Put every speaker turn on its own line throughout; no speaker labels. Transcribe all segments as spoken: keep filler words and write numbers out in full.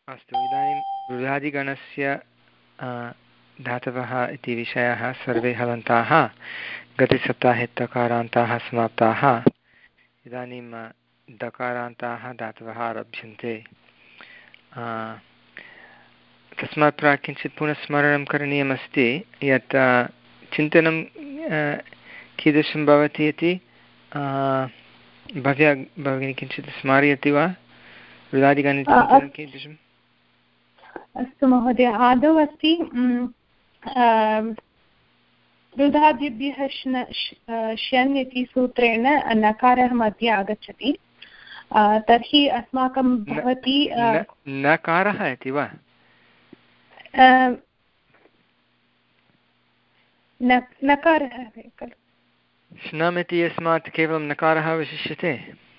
अस्तु, इदानीं रुधादिगणस्य धातवः इति विषयाः सर्वे हलन्ताः। गतसप्ताहे तकारान्ताः समाप्ताः। इदानीं दकारान्ताः धातवः आरभ्यन्ते। तस्मात् प्राक् किञ्चित् पुनः स्मरणं करणीयमस्ति यत् चिन्तनं कीदृशं भवति इति भव्या भगिनी किञ्चित् स्मारयति वा? रुधादिगणचिन्तनं कीदृशम्?
अस्तु महोदय, आदौ अस्ति रुधादिभ्यः श्न श्यन् इति सूत्रेण नकारः मध्ये आगच्छति। तर्हि अस्माकं भवति
नकारः इति वा?
नकारः खलु।
श्नम् इति यस्मात् केवलं नकारः अवशिष्यते।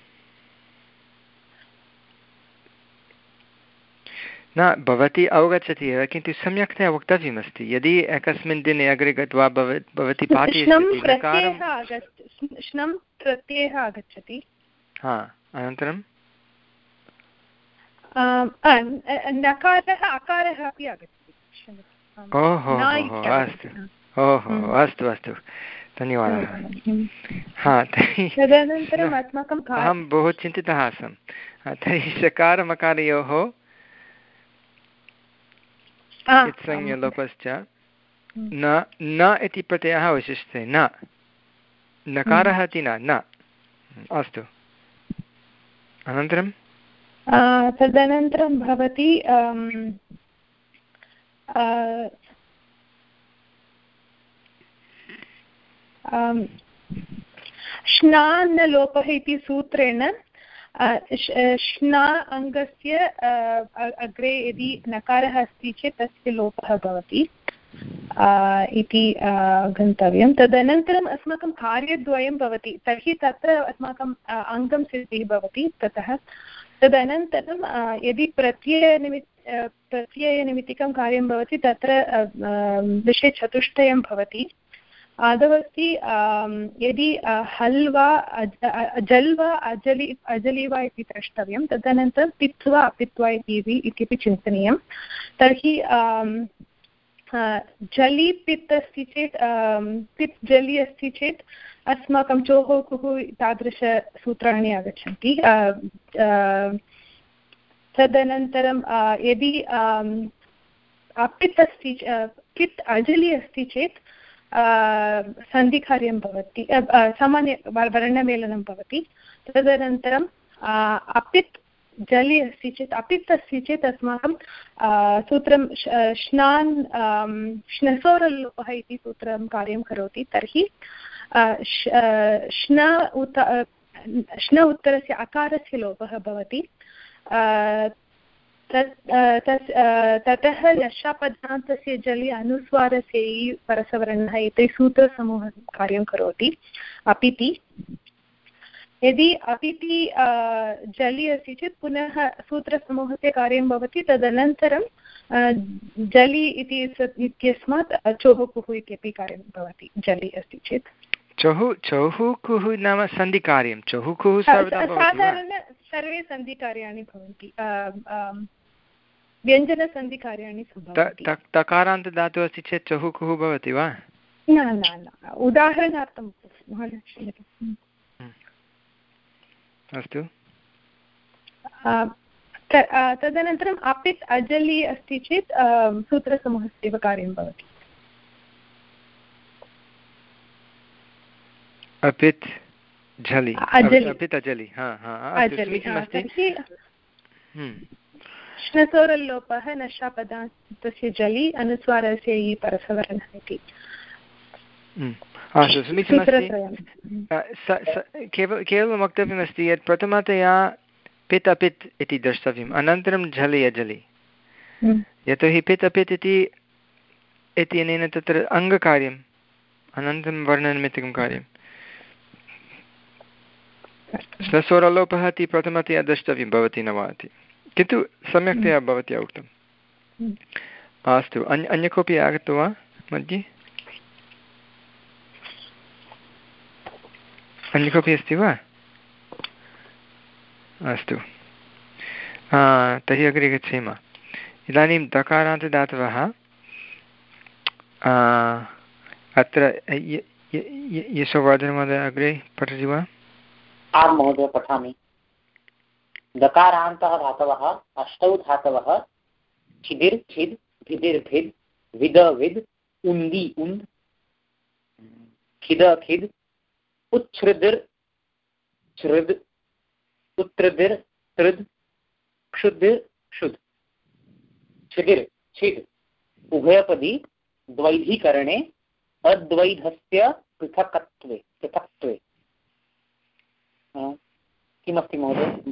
न, भवती अवगच्छति एव, किन्तु सम्यक्तया वक्तव्यमस्ति। यदि एकस्मिन् दिने अग्रे गत्वा भव भवती पाठयति
श्नं प्रत्ययः आगच्छति।
हा, अनन्तरं
नकारः अकारः अपि आगच्छति।
ओहो अस्तु, ओहो अस्तु अस्तु, धन्यवादः। हा, तर्हि
तदनन्तरम् अस्माकं
अहं बहु चिन्तितः आसं। तर्हि सकारमकारयोः इत्संज्ञलोपश्च न न इति प्रत्ययः अवशिष्यते। न नकारः इति न न अस्तु, अनन्तरं
तदनन्तरं भवति श्नान्नलोपः इति सूत्रेण श्ना अङ्गस्य अग्रे यदि नकारः अस्ति चेत् तस्य लोपः भवति इति गन्तव्यं। तदनन्तरम् अस्माकं कार्यद्वयं भवति, तर्हि तत्र अस्माकं अङ्गं सिद्धिः भवति। ततः तदनन्तरं यदि प्रत्ययनिमित् प्रत्ययनिमित्तिकं कार्यं भवति तत्र विषये चतुष्टयं भवति। आदौ अस्ति यदि हल् वा जल् वा अजलि अजलि वा इति द्रष्टव्यं। तदनन्तरं पित् वा अपित्वा इत्यपि चिन्तनीयं। तर्हि जलि पित् अस्ति चेत् पित् जलि अस्ति चेत् अस्माकं चोः कुः तादृशसूत्राणि आगच्छन्ति। तदनन्तरं यदि अपित् अस्ति पित् अजलि अस्ति चेत् सन्धिकार्यं भवति, सामान्य वर्णमेलनं भवति। तदनन्तरं अपित् जलि अस्ति चेत् अपित् अस्ति चेत् अस्माकं सूत्रं श्नान् श्नसोरल्लोपः इति सूत्रं कार्यं करोति। तर्हि श्न उत श्न उत्तरस्य अकारस्य लोपः भवति। ततः यशापदान्तस्य जलि अनुस्वारस्य परसवर्णः इति सूत्रसमूहः कार्यं करोति अपिति। यदि अपिति जलि अस्ति चेत् पुनः सूत्रसमूहस्य कार्यं भवति। तदनन्तरं जलि इति इत्यस्मात् चोः कुः इत्यपि कार्यं भवति जलि अस्ति चेत्।
चहुः चहुः कुः नाम सन्धिकार्यं। चहुः कुः
साधारण सर्वे सन्धिकार्याणि भवन्ति, व्यञ्जनसन्धिकार्याणि भवन्ति।
तकारान्तदातुः अस्ति चेत् चहुः कुः भवति वा?
न न न, उदाहरणार्थं
अस्तु।
तदनन्तरम् अपित् अजलि अस्ति चेत् सूत्रसमूहस्यैव कार्यं भवति।
अपित् झलि अपित् अजलि, हा हा समीचीनमस्ति।
श्नसोरल्लोपः नशापदान्तस्य जलि अनुस्वारस्य इ परसवर्णः इति।
अस्तु, समीचीनमस्ति। केवलं केवलं वक्तव्यमस्ति यत् प्रथमतया पित् अपित् इति द्रष्टव्यम्, अनन्तरं झलि अजलि। यतोहि पित् अपित् इति इत्यनेन तत्र अङ्गकार्यम्, अनन्तरं वर्णनिमित्तिकं कार्यं। स्वस्वरलोपः इति प्रथमतया द्रष्टव्यं भवति न वा इति, किन्तु सम्यक्तया भवत्या उक्तम्। अस्तु, अन्य अन्य कोऽपि आगतो वा मध्ये? अन्य कोऽपि अस्ति वा? अस्तु, तर्हि अग्रे गच्छेम। इदानीं दकारान्तदातवः अत्र यशोवर्धनमहोदय अग्रे पठति वा?
आं महोदय पठामि। दकारान्तः धातवः अष्टौ धातवः छिदिर् छिद् भिदिर् भिद् विद विद् उन्दी उन्द् खिद खिद् उच्छ्रुदिर् छ्रुद् उत्तृदिर् तृद् क्षुद् क्षुद् छिदिर् छिद् उभयपदी द्वैधीकरणे अद्वैधस्य पृथक्त्वे पृथक्त्वे किमस्ति महोदय?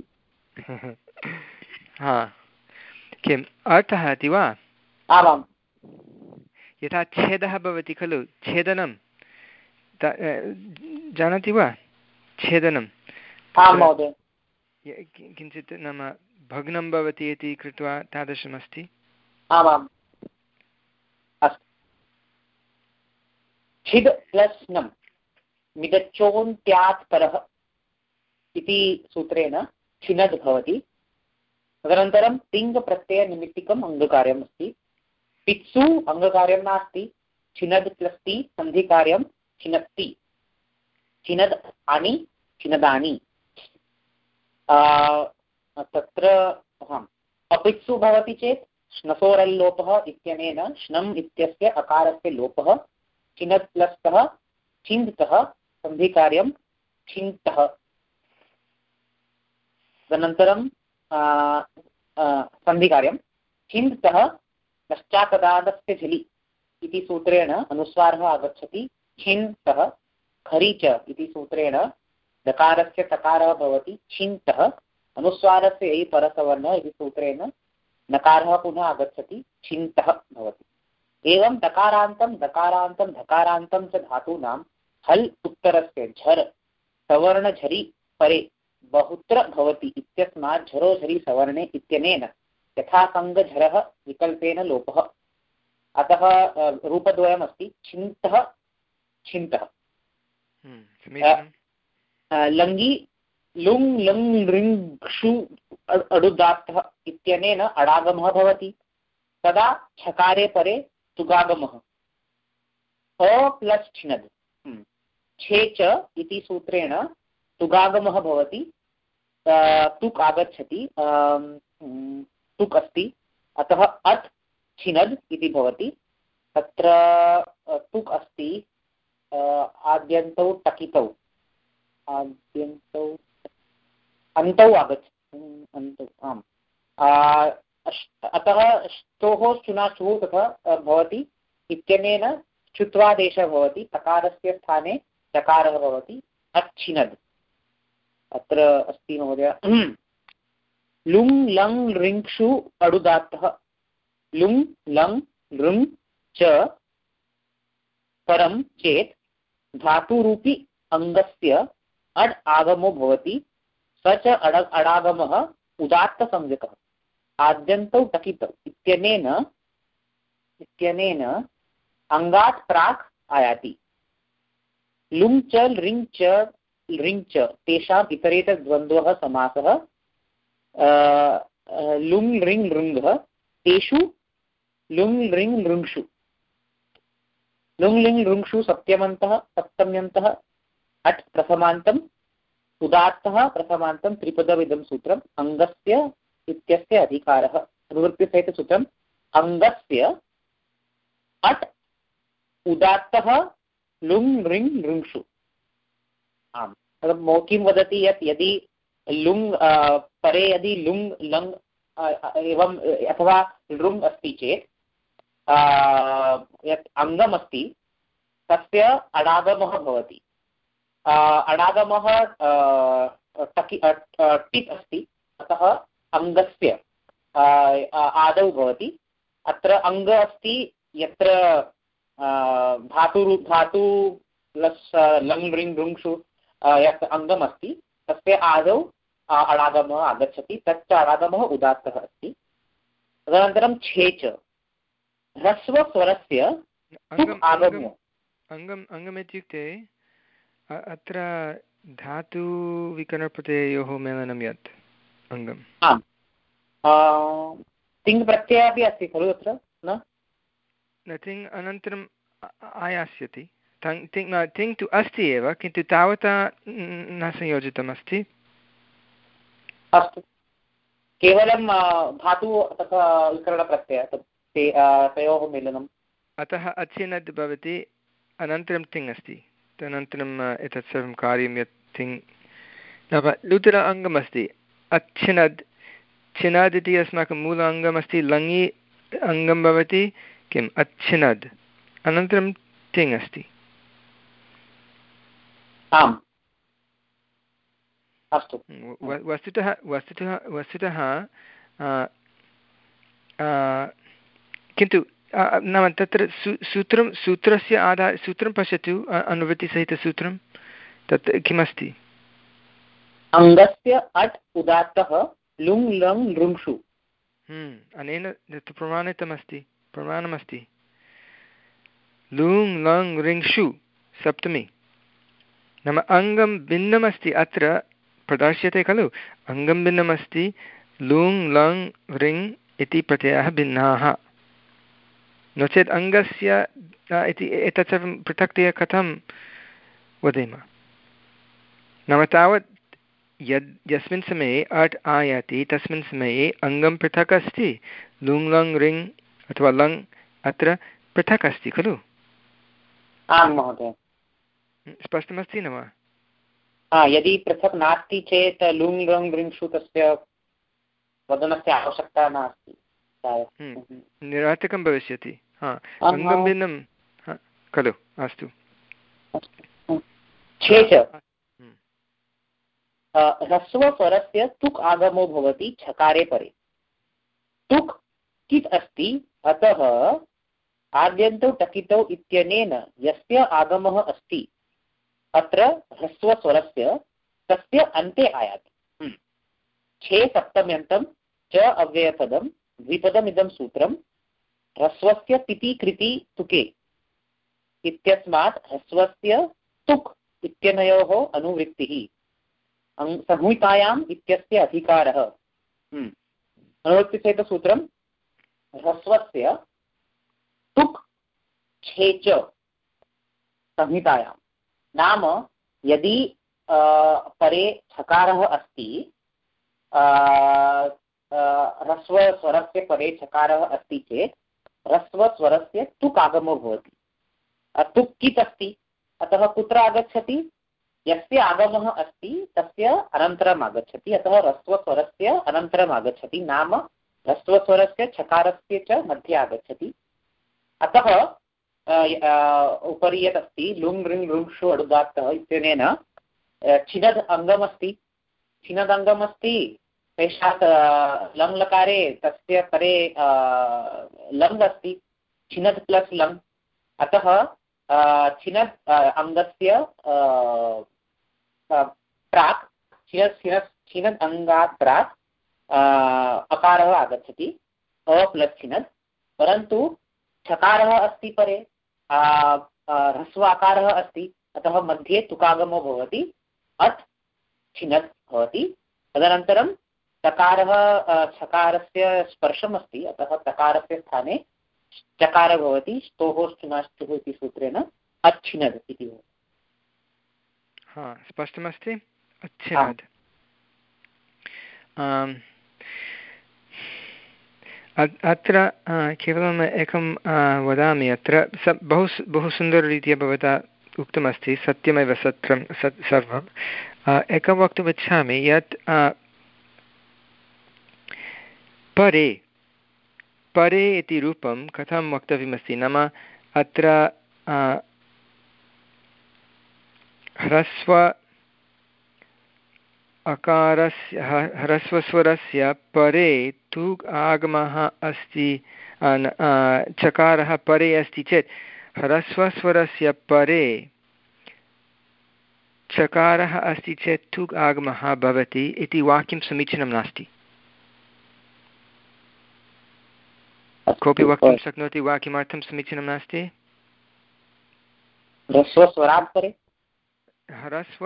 हा किम् अर्थः इति वा?
आमां।
यथा छेदः भवति खलु, छेदनं जानाति वा? छेदनं किञ्चित् नाम भग्नं भवति इति कृत्वा तादृशमस्ति।
आमाम् अस्तु। छिद् प्लस् नं मिदच्चोन्त्यात् परः इति सूत्रेण छिनद् भवति। तदनन्तरं तिङ्प्रत्ययनिमित्तिकम् अङ्गकार्यम् अस्ति। पित्सु अङ्गकार्यं नास्ति। छिनद् प्लस् ति सन्धिकार्यं छिनत्ति। छिनद् अनि छिनदानि। तत्र अपित्सु भवति चेत् श्नसोरल्लोपः इत्यनेन श्नम् इत्यस्य अकारस्य लोपः। छिनद् प्लस् तः छिन्द्तः सन्धिकार्यं छिन्तः। तदनन्तरं सन्धिकार्यं छिन्दतः पश्चात्पदादस्य झलि इति सूत्रेण अनुस्वारः आगच्छति। छिन्तः खरि च इति सूत्रेण दकारस्य तकारः भवति। छिन्तः अनुस्वारस्य ऐ परसवर्णः इति सूत्रेण नकारः पुनः आगच्छति। छिन्तः भवति। एवं दकारान्तं दकारान्तं धकारान्तं च धातूनां हल् उत्तरस्य झर् सवर्णझरि परे बहुत्र भवति इत्यस्मात् झरो झरि सवर्णे इत्यनेन यथा संगझरः विकल्पेन लोपः। अतः रूपद्वयमस्ति छिन्तः छिन्तः। लङ्गि लुङ् लङ् ऋङ्क्षु अडुदात्तः इत्यनेन अडागमः भवति। तदा छकारे परे तुगागमः। अ प्लस् छिनद् छे च इति सूत्रेण तुगागमः भवति। तुक् आगच्छति। तुक् अस्ति अतः अत् छिनद् इति भवति। तत्र तुक् अस्ति आद्यन्तौ टकितौ आद्यन्तौ अन्तौ आगच्छति अन्तौ आम्। अतः स्तोः चुनाचुः तथा भवति इत्यनेन चुत्वादेशः भवति। तकारस्य स्थाने चकारः भवति। अच्छिनद् अत्र अस्ति महोदय। लुङ् लङ् ऋङ्क्षु अडुदात्तः लुङ् लङ् लृङ् च परं चेत् धातुरूपी अङ्गस्य अड् आगमो भवति। स च अड अडागमः उदात्तसंज्ञकः आद्यन्तौ टकितौ इत्यनेन इत्यनेन अङ्गात् प्राक् आयाति। लुङ् च लृङ् च लृङ् च तेषाम् इतरेतरद्वन्द्वः समासः। लुङ् लृङ् लृङ्गः तेषु लुङ् लृङ् लृङ्क्षु लुङ् लृङ् लृङ्क्षु सप्तम्यन्तः सप्तम्यन्तः अट् प्रथमान्तम् उदात्तः प्रथमान्तं त्रिपदमिदं सूत्रम् अङ्गस्य इत्यस्य अधिकारः। अनुवृत्तिसहितसूत्रम् अङ्गस्य अट् उदात्तः लुङ् लृङ् लृङ्क्षु। आम् किं वदति यत् यदि लुङ् परे यदि लुङ् लङ् एवं अथवा लृङ् अस्ति चेत् यत् अङ्गम् अस्ति तस्य अडागमः भवति। अडागमः टकि टिप् अस्ति अतः अङ्गस्य आदौ भवति। अत्र अङ्ग अस्ति यत्र धातु धातु प्लस् लङ् लृङ् लृङ्क्षु यत् अङ्गम् अस्ति तस्य आदौ अडागमः आगच्छति। तच्च अडागमः उदात्तः अस्ति। तदनन्तरं छे च ह्रस्वस्वरस्य आगमो।
अङ्गम् अङ्गम् इत्युक्ते अत्र धातुविकरणप्रत्ययोः मेलनं यत् अङ्गम्।
आम् तिङ् प्रत्ययः अपि अस्ति खलु तत्र न
तिङ् अनन्तरम् आयास्यति तिङ् तिङ् तु अस्ति एव किन्तु तावता न संयोजितमस्ति।
अस्तु केवलं धातुः तथा विकरणप्रत्ययः तयोः मेलनम्
अतः अच्छिनद् भवति अनन्तरं तिङ् अस्ति तदनन्तरम् एतत् सर्वं कार्यं यत् तिङ् नाम लुतर अङ्गमस्ति अच्छिनद् छिनद् इति अस्माकं मूल अङ्गमस्ति लङि अङ्गं भवति किम् अच्छिनद् अनन्तरं तिङ् अस्ति।
आम् अस्तु
वस्तुतः वस्तुतः वस्तुतः किन्तु नाम तत्र सू सूत्रं सूत्रस्य आधार सूत्रं पश्यतु अनुवृत्तिसहितसूत्रं तत् किमस्ति
अङ्गस्य अट् उदात्तः लुङ् लङ् लृङ्षु
अनेन प्रमाणितमस्ति प्रमाणमस्ति लुङ् लङ् ऋङ्षु सप्तमी नाम अङ्गं भिन्नमस्ति अत्र प्रदर्श्यते खलु अङ्गं भिन्नमस्ति लुङ् लङ् ऋङ् इति प्रत्ययाः भिन्नाः नो चेत् अङ्गस्य इति एतत् सर्वं पृथक्तया कथं वदेम नाम तावत् यद् यस्मिन् समये अट् आयाति तस्मिन् समये अङ्गं पृथक् अस्ति लुङ् लङ् ऋङ् अथवा लङ् अत्र पृथक् अस्ति खलु।
आं महोदय
स्पष्टमस्ति न वा
यदि पृथक् नास्ति चेत् लुङ् लङ् ऋङ्षु तस्य वदनस्य आवश्यकता नास्ति
निरार्थकं भविष्यति हा अङ्गं भिन्नं खलु अस्तु
ह्रस्वस्वरस्य तुक् आगमो भवति छकारे परे तुक् कित् अस्ति अतः आद्यन्तौ टकितौ इत्यनेन यस्य आगमः अस्ति अत्र ह्रस्वस्वरस्य तस्य अन्ते आयाति छे सप्तम्यन्तं च अव्ययपदं द्विपदमिदं सूत्रं ह्रस्वस्य तिति कृति तुके इत्यस्मात् ह्रस्वस्य तुक् इत्यनयोः अनुवृत्तिः संहितायाम् इत्यस्य अधिकारः अनुवृत्तिसहितसूत्रं ह्रस्वस्य तुक् छे च संहितायां नाम यदि परे छकारः अस्ति ह्रस्वस्वरस्य परे छकारः अस्ति चेत् ह्रस्वस्वरस्य तुक् आगमो भवति तुक् कित् अस्ति अतः कुत्र आगच्छति यस्य आगमः अस्ति तस्य अनन्तरम् आगच्छति अतः ह्रस्वस्वरस्य अनन्तरम् आगच्छति नाम ह्रस्वस्वरस्य छकारस्य च मध्ये आगच्छति अतः उपरि यत् अस्ति लुङ् ऋङ् लृङ्षु अडुदात्तः इत्यनेन छिनद् अङ्गमस्ति छिनद् अङ्गमस्ति तेषात् लङ् लकारे तस्य परे लङ् अस्ति छिनद् प्लस् लङ् अतः छिनद् अङ्गस्य प्राक् छिनद् छिनद् छिनद् अङ्गात् प्राक् अकारः आगच्छति अ प्लस् छिनद् परन्तु छकारः अस्ति परे ह्रस्व आकारः अस्ति अतः मध्ये तुकागमो भवति अत् छिनद् भवति तदनन्तरं तकारः छकारस्य स्पर्शमस्ति अतः तकारस्य स्थाने चकारः भवति स्तोः स्तुनाष्टुः इति सूत्रेण अच्छिनद् इति भवति।
हा स्पष्टमस्ति अच्छिनद् अत्र केवलम् एकं वदामि अत्र स बहु बहु सुन्दररीत्या भवता उक्तमस्ति सत्यमेव सत्रं सत् सर्वम् एकं वक्तुमिच्छामि यत् परे परे इति रूपं कथं वक्तव्यमस्ति नाम अत्र ह्रस्व अकारस्य ह्रस्वस्वरस्य परे तु आगमः अस्ति चकारः परे अस्ति चेत् ह्रस्वस्वरस्य परे चकारः अस्ति चेत् तु आगमः भवति इति वाक्यं समीचीनं नास्ति। कोऽपि वक्तुं शक्नोति वा किमर्थं समीचीनं नास्ति?
ह्रस्वस्वरात् परे
ह्रस्व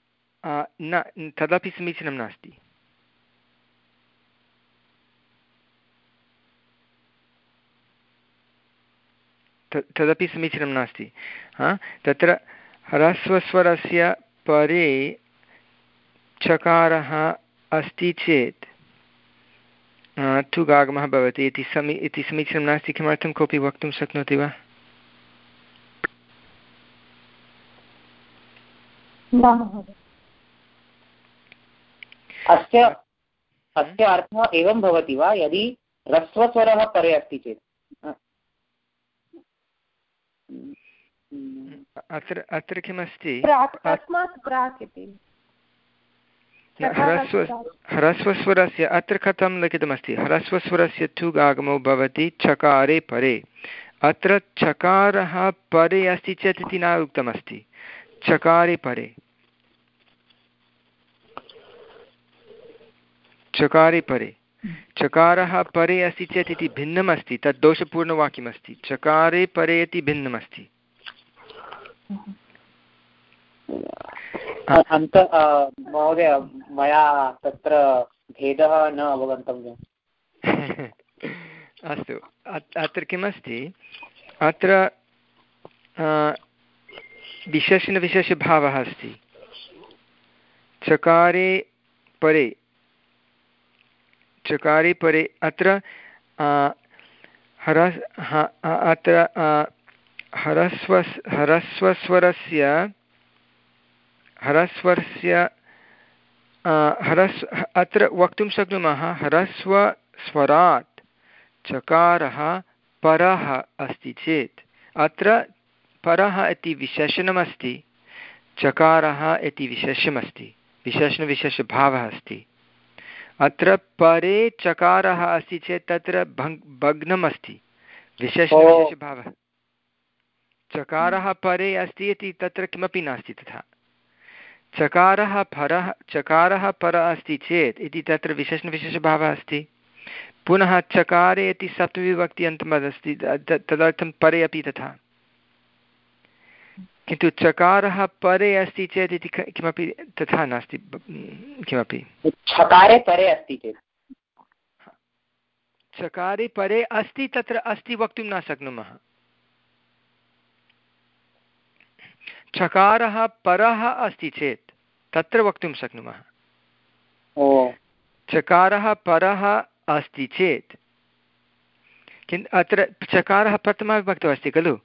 न तदपि समीचीनं नास्ति। तदपि समीचीनं नास्ति। हा तत्र ह्रस्वस्वरस्य परे चकारः अस्ति चेत् ठुगागमः भवति इति समी इति समीचीनं नास्ति। किमर्थं कोऽपि वक्तुं शक्नोति वा?
अस्य अस्य अर्थः एवं भवति वा यदि ह्रस्वस्वरः परे अस्ति चेत्?
अत्र अत्र किमस्ति ह्रस्व ह्रस्वस्वरस्य अत्र कथं लिखितमस्ति? ह्रस्वस्वरस्य ठुगागमो भवति चकारे परे। अत्र चकारः परे अस्ति चेत् इति न उक्तमस्ति, चकारे परे। चकारे परे चकारः परे अस्ति चेत् इति भिन्नम् अस्ति, तद् दोषपूर्णवाक्यमस्ति। चकारे परे इति भिन्नमस्ति।
अन्त महोदय मया तत्र भेदः न अवगन्तव्यः।
अस्तु, अत्र किमस्ति, अत्र विशेषणविशेषभावः अस्ति। चकारे परे चकारे परे अत्र हरस् अत्र हरस्व ह्रस्वस्वरस्य ह्रस्वस्य ह्रस् अत्र वक्तुं शक्नुमः ह्रस्वस्वरात् चकारः परः अस्ति चेत्, अत्र परः इति विशेषणमस्ति, चकारः इति विशेषमस्ति, विशेषणविशेषभावः अस्ति। अत्र परे चकारः अस्ति चेत् तत्र भङ् भग्नम् अस्ति, विशेषणविशेषभावः। चकारः परे अस्ति इति तत्र किमपि नास्ति तथा। चकारः परः चकारः परः अस्ति चेत् इति तत्र विशेषणविशेषभावः अस्ति। पुनः चकारे इति सप्तमीविभक्ति अन्तमदस्ति, तदर्थं परे अपि तथा। किन्तु चकारः परे अस्ति चेत् इति किमपि तथा नास्ति किमपि।
चकारे परे अस्ति चेत्
चकारे परे अस्ति तत्र अस्ति वक्तुं न शक्नुमः। चकारः परः अस्ति चेत् तत्र वक्तुं शक्नुमः। चकारः परः अस्ति चेत् किन्तु अत्र चकारः प्रथमाविभक्तौ अस्ति खलु।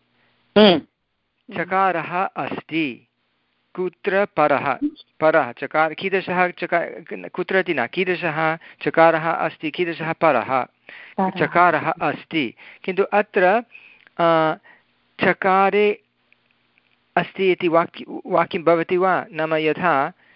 चकारः अस्ति, कुत्र परः परः चकार कीदृशः चकार कुत्र इति न, कीदृशः चकारः अस्ति, कीदृशः परः चकारः अस्ति। किन्तु अत्र चकारे अस्ति इति वाक्य वाक्यं भवति वा? नाम यथा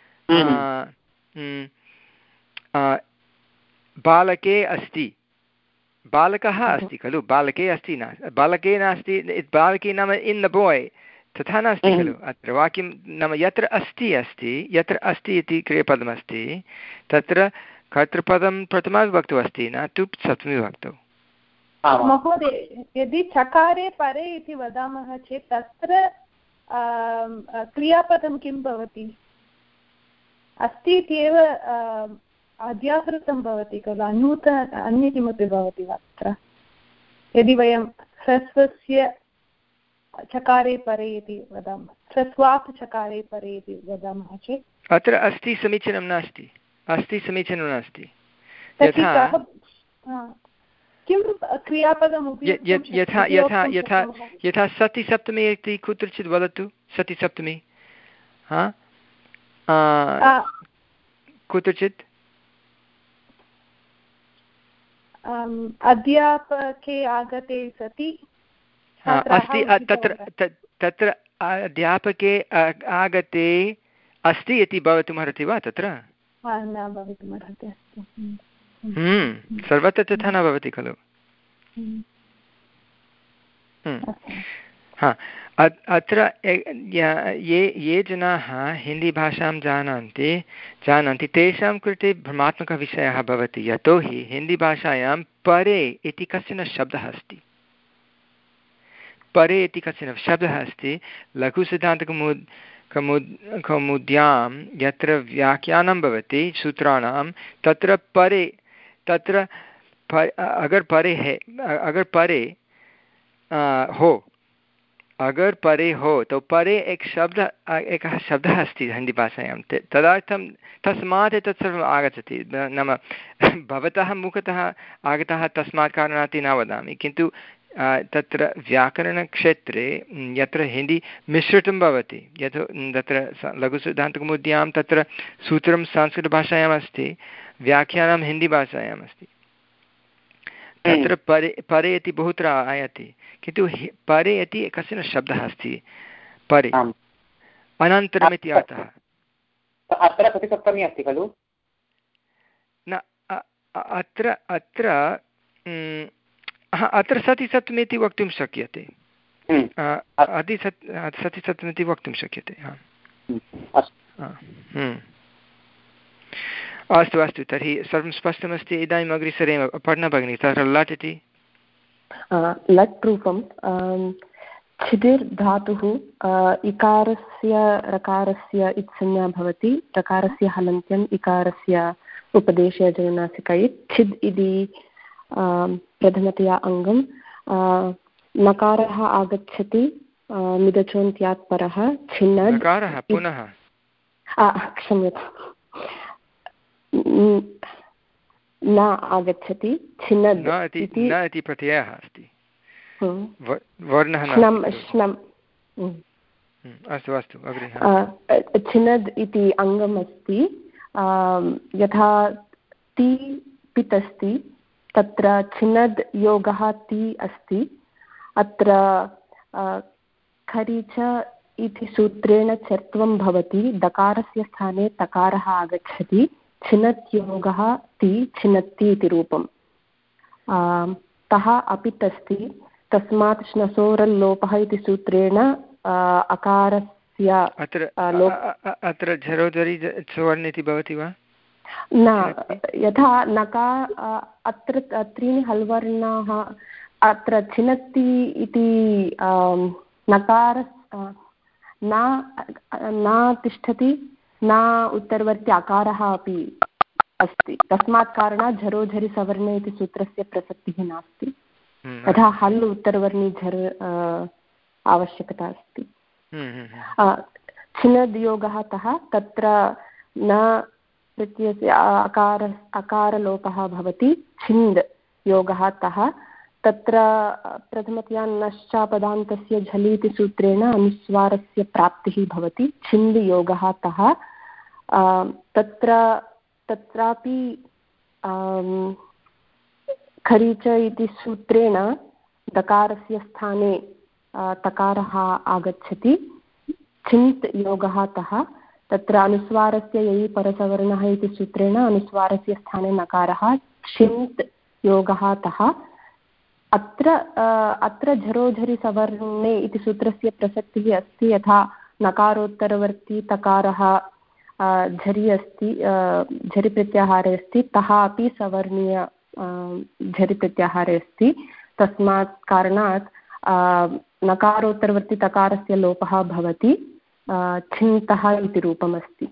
बालके अस्ति, बालकः अस्ति खलु, बालके अस्ति न, बालके नास्ति, बालके नाम इन् द बॉय, तथा नास्ति खलु। अत्र वाक्यं नाम यत्र अस्ति अस्ति यत्र अस्ति इति क्रियपदमस्ति तत्र कर्तृपदं प्रथमाविभक्तौ अस्ति, न तु सप्तमीविभक्तौ।
महोदय, यदि चकारे परे इति वदामः चेत् तत्र क्रियापदं किं भवति? अस्ति इत्येव अध्याहृतं भवति खलु, नूतन अन्य किमपि भवति वा अत्र? यदि वयं ह्रस्वस्य चकारे परे इति वदामः, ह्रस्वात् चकारे परे इति वदामः चेत्
अत्र अस्ति समीचीनं नास्ति, अस्ति समीचीनं नास्ति।
किं क्रियापदम्
यथा यथा यथा यथा सति सप्तमी इति कुत्रचित् वदतु, सति सप्तमी हा कुत्रचित्
अध्यापके आगते सति
अस्ति, तत्र तत्र अध्यापके आगते अस्ति इति भवितुमर्हति वा? तत्र
न भवितुमर्हति।
सर्वत्र तथा न भवति खलु। हा अत्र ये ये जनाः हिन्दीभाषां जानन्ति जानन्ति तेषां कृते भ्रमात्मकः विषयः भवति, यतोहि हिन्दीभाषायां परे इति कश्चन शब्दः अस्ति। परे इति कश्चन शब्दः अस्ति। लघुसिद्धान्तकौमुद् कौमुद् कौमुद्यां यत्र व्याख्यानं भवति सूत्राणां, तत्र परे तत्र अगर परे है अगर परे आ, हो अगर परे हो तो परे एक शब्द एकः शब्दः अस्ति हिन्दीभाषायां तदर्थं तस्मात् एतत् सर्वम् आगच्छति नाम भवतः मुखतः आगतः तस्मात् कारणात् न वदामि किन्तु तत्र व्याकरणक्षेत्रे यत्र हिन्दी मिश्रितं भवति यत् तत्र लघुसिद्धान्तकौमुद्यां तत्र सूत्रं संस्कृतभाषायाम् अस्ति व्याख्यानं हिन्दीभाषायाम् अस्ति तत्र परे परे इति बहुत्र आयाति किन्तु परे इति कश्चन शब्दः अस्ति परे अनन्तरमिति अर्थः
अत्र प्रतिसप्तमी अस्ति खलु
न अत्र अत्र अत्र सतिसप्तमी इति वक्तुं शक्यते अति सत् सतिसप्तमी इति वक्तुं शक्यते अस्तु अस्तु तर्हि सर्वं स्पष्टमस्ति इदानीम् अग्रे सरेम पठन भगिनी तत्र लट् इति
लट् रूपं छिदिर् धातुः इकारस्य रकारस्य इत्संज्ञा भवति रकारस्य हलन्त्यम् इकारस्य उपदेशे अजनुनासिकयि छिद् इति प्रथमतया अङ्गं नकारः आगच्छति मिदचोन्त्यात् परः छिन्नद्
नकारः पुनः
क्षम्यताम् न आगच्छति छिन्नद्
इति प्रत्ययः अस्ति वर्णः अस्तु अस्तु अग्रे
छिन्नद् इति अङ्गम् अस्ति यथा ति पित् अस्ति तत्र छिन्नद् योगः ति अस्ति अत्र खरि च इति सूत्रेण चर्त्वं भवति दकारस्य स्थाने तकारः आगच्छति छिनत् योगः ति छिनत्ति इति रूपं तः अपित् अस्ति तस्मात् श्नसोरल्लोपः इति सूत्रेण अकारस्य
अत्र झरोदरि सुवर्ण इति भवति वा
न यथा नकार अत्र त्रीणि हल्वर्णाः अत्र छिनत्ति इति नकार न तिष्ठति न उत्तरवर्ति अकारः अपि अस्ति तस्मात् कारणात् झरोझरि सवर्णे इति सूत्रस्य प्रसक्तिः नास्ति तथा हल् उत्तरवर्णी झर् आवश्यकता अस्ति छिनद् योगः तः तत्र न प्रत्ययस्य अकार अकारलोपः भवति छिन्द् योगः तः तत्र प्रथमतया नश्चापदान्तस्य झलि इति सूत्रेण अनुस्वारस्य प्राप्तिः भवति छिन्द् योगः तः तत्र तत्रापि खरीच इति सूत्रेण दकारस्य स्थाने तकारः आगच्छति छिन्त् योगः तः तत्र अनुस्वारस्य ययि परसवर्णः इति सूत्रेण अनुस्वारस्य स्थाने नकारः छिन्त् योगः तः अत्र अत्र झरोझरि सवर्णे इति सूत्रस्य प्रसक्तिः अस्ति यथा नकारोत्तरवर्ती तकारः झरि अस्ति झरि प्रत्याहारे अस्ति तः अपि सवर्णीय झरि प्रत्याहारे अस्ति तस्मात् कारणात् नकारोत्तरवर्ती तकारस्य लोपः भवति छिन्तः इति रूपमस्ति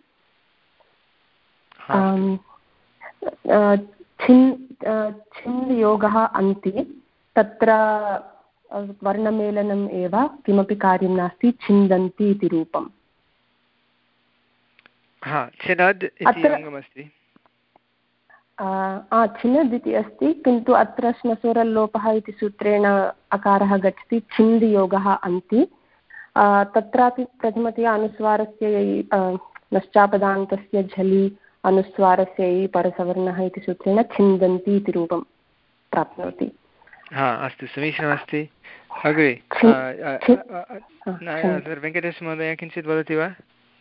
छिन् छिन् योगः अन्ति तत्र वर्णमेलनम् एव किमपि कार्यं नास्ति छिन्दन्ति इति रूपम्
छिनद् इति अङ्गमस्ति
छिनद् इति अस्ति किन्तु अत्र श्नसोरल्लोपः इति सूत्रेण अकारः गच्छति छिन्द् योगः अन्ति तत्रापि प्रथमतया अनुस्वारस्य नश्चापदान्तस्य झलि अनुस्वारस्य परसवर्णः इति सूत्रेण छिन्दन्ति इति रूपं प्राप्नोति
हा अस्तु समीचीनमस्ति अग्रे वेङ्कटेशमहोदय किञ्चित् वदति वा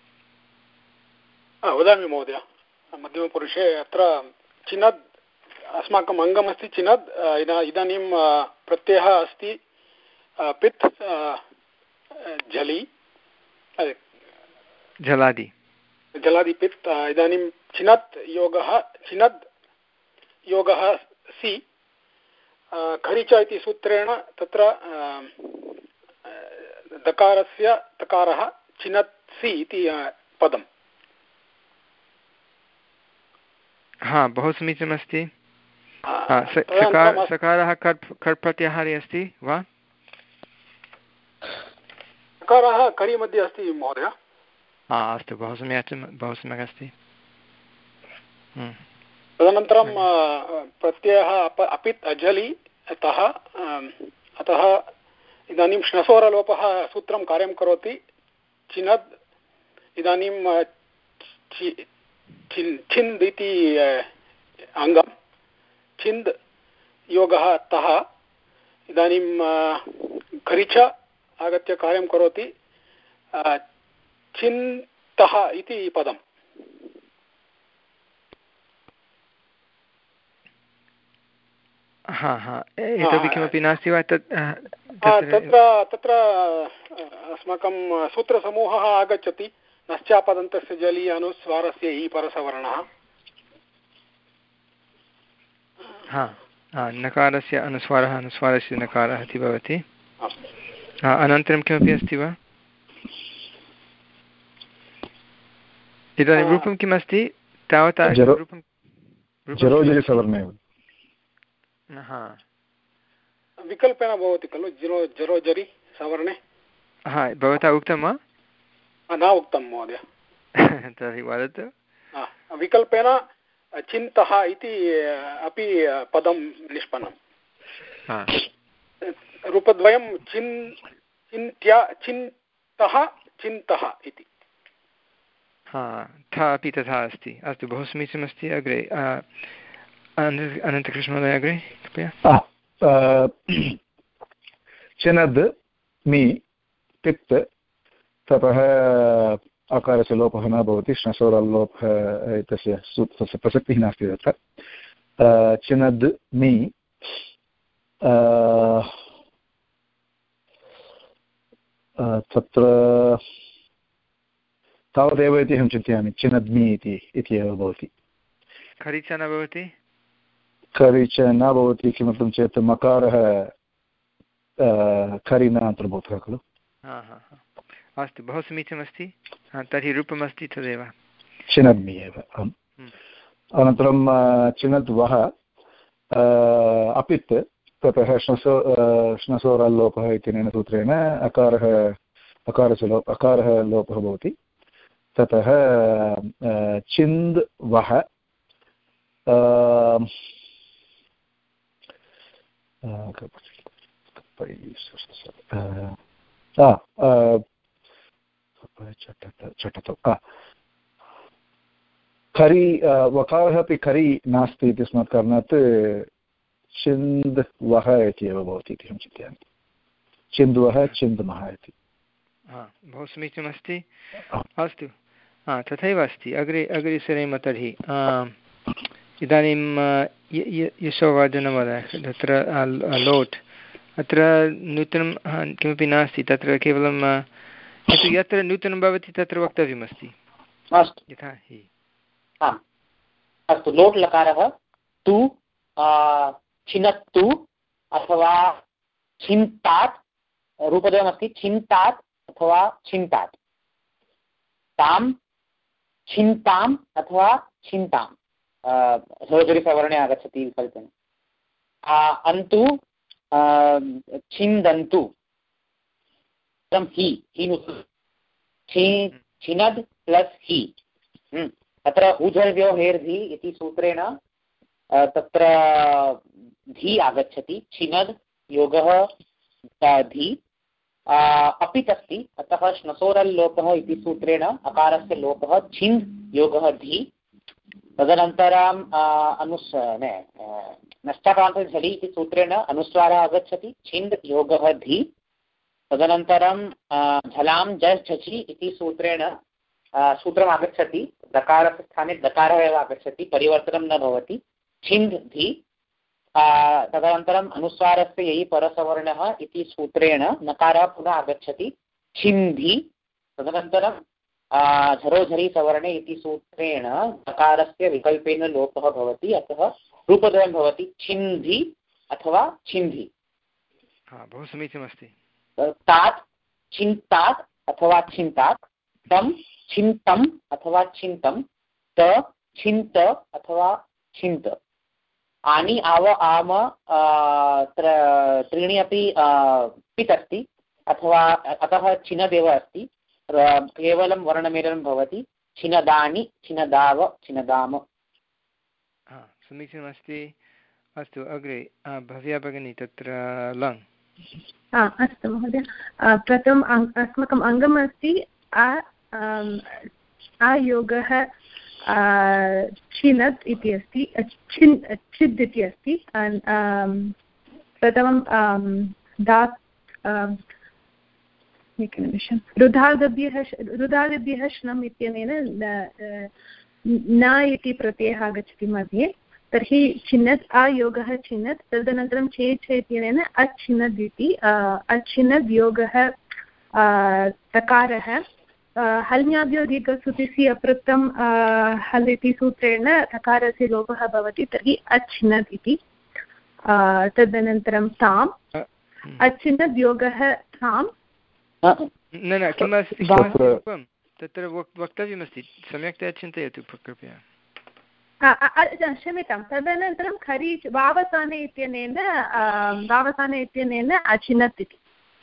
वदामि महोदय मध्यमपुरुषे अत्र चिनद् अस्माकम् अङ्गमस्ति चिनद् इदानीं प्रत्ययः अस्ति पित् झलि
जलादि
जलादि पित् इदानीं चिनत् योगः चिनद् योगः सि खरिच इति सूत्रेण तत्र दकारस्य तकारः चिनत्सि इति पदम्
हा बहु समीचीनमस्ति सकारः कर् कर् प्रत्याहारे अस्ति वा
नकारः करि मध्ये अस्ति महोदय।
हा अस्तु, बहु सम्यक् बहु सम्यक् अस्ति।
तदनन्तरं प्रत्ययः अप अपित् अजलि अतः अतः इदानीं श्नसोरलोपः सूत्रं कार्यं करोति। चिनद् इदानीं छिन्द् इति अङ्गं, छिन्द् योगः तः इदानीं खरिच आगत्य कार्यं करोति। चिन्तः इति पदम्।
हा हा इतोपि किमपि नास्ति वा? तत्
तत्र तत्र अस्माकं सूत्रसमूहः आगच्छति। नश्चापदन्तस्य जलि अनुस्वारस्य इ परसवर्णः।
हा नकारस्य अनुस्वारः अनुस्वारस्य नकारः इति भवति। अनन्तरं किमपि अस्ति वा? इदानीं रूपं किम् अस्ति तावता? रूपं
विकल्पेन भवति खलु जरो जरो जरि सवर्णे।
हा भवता उक्तं वा?
न उक्तं महोदय।
तर्हि वदतु।
विकल्पेन चिन्तः इति अपि पदं निष्पन्नं। रूपद्वयं चिन् चिन्त्य चिन्तः चिन्तः इति।
हा था अपि तथा अस्ति। अस्तु, बहु समीचीनमस्ति। अग्रे अनन्तकृष्णमहोदय अग्रे कृपया।
चिनद् मि पित् ततः अकारस्य लोपः न भवति। श्नसोरल्लोपः तस्य सूत्रस्य प्रसक्तिः नास्ति तत्र। चिनद् मि तत्र तावदेव इति अहं चिन्तयामि। चिनद्मि इति एव भवति।
खरिच न भवति?
खरिच न भवति। किमर्थं चेत् मकारः खरि न अन्तर्भूतः खलु।
अस्तु, बहु समीचीनमस्ति। तर्हि रूपमस्ति तदेव
चिनद्मि एव। अनन्तरं चिनद् वः अपित् ततः श्नसो श्नसोरल्लोपः इत्यनेन सूत्रेण अकारः अकारस्य लोप अकारः लोपः भवति। ततः चिन्द् वः खरि वकारः अपि खरि नास्ति इत्यस्मात् कारणात् चिन्द् वः इति एव भवति इति अहं चिन्तयामि। चिन्द्वः चिन्द्मः इति।
बहु समीचीनमस्ति। अस्तु, तथैव अस्ति। अग्रे अग्रे सरेम तर्हि। इदानीं यशोवर्धनमहोदय तत्र लोट् अत्र नूतनं किमपि नास्ति। तत्र केवलं यत्र नूतनं भवति तत्र वक्तव्यमस्ति। यथा हि
अस्तु, लोट् लकारः तु छिनत्तु अथवा छिन्तात् रूपद्वयमस्ति। छिन्तात् अथवा छिन्तात्। तां छिन्ताम् अथवा छिन्तां सवर्णे आगच्छति विकल्पेन। अन्तु छिन्दन्तु। हि हि छिनद् प्लस् हि। तत्र उजर्व्यो हेर्धि इति सूत्रेण तत्र धी आगच्छति। छिनद् योगः धी अपित् अस्ति। अतः श्नसोरल् लोपः इति सूत्रेण अकारस्य लोपः छिन्द् योगः धी। तदनन्तरं अनुस् नष्टाकारान्तझलि इति सूत्रेण अनुस्वारः आगच्छति। छिन्द् योगः धी। तदनन्तरं झलां जस् झचि इति सूत्रेण सूत्रम् आगच्छति। दकारस्य स्थाने दकारः एव आगच्छति, परिवर्तनं न भवति। छिन्द् धी। तदनन्तरम् अनुस्वारस्य ययि परसवर्णः इति सूत्रेण नकारः पुनः आगच्छति। छिन्धि। तदनन्तरं झरोझरि सवर्णे इति सूत्रेण नकारस्य विकल्पेन लोपः भवति। अतः रूपद्वयं भवति छिन्धि अथवा छिन्धि।
बहु समीचीनमस्ति।
तात् छिन्तात् अथवा छिन्तात्। तं छिन्तम् अथवा छिन्तं। त छिन्त अथवा छिन्त। आनि आव आम त्रीणि अपि पित् अस्ति। अथवा अतः छिनदेव अस्ति, केवलं वर्णमेलनं भवति। छिनदानि, छिनदाव, छिनदाम।
समीचीनमस्ति। अस्तु, अग्रे भव्या भगिनी तत्र लङ्।
अस्तु महोदय, प्रथमम् अस्माकम् अङ्गम् अस्ति अयोगः छिनत् इति अस्ति, छिन् छिद् इति अस्ति। प्रथमं धा एकनिमिषं रुधादिभ्यः रुधादिभ्यः श्नम् इत्यनेन न इति प्रत्ययः आगच्छति मध्ये, तर्हि छिन्नत् अयोगः छिन्नत्, तदनन्तरं चेत् इत्यनेन अच्छिन्नद् इति अच्छिन्नद् योगः तकारः हल्न्याभ्यो दीर्घसुतिसि अपृक्तं हल् इति सूत्रेण तकारस्य लोपः भवति, तर्हि अच्छिन्नद् इति। तदनन्तरं ताम् अच्छिन्नद् योगः ताम्
न न किमस्ति तत्र वक्तव्यमस्ति, सम्यक्तया चिन्तयतु कृपया।
क्षम्यतां, तदनन्तरं खरीच् वावसाने इत्यनेन वावसाने इत्यनेन अचिनत् इति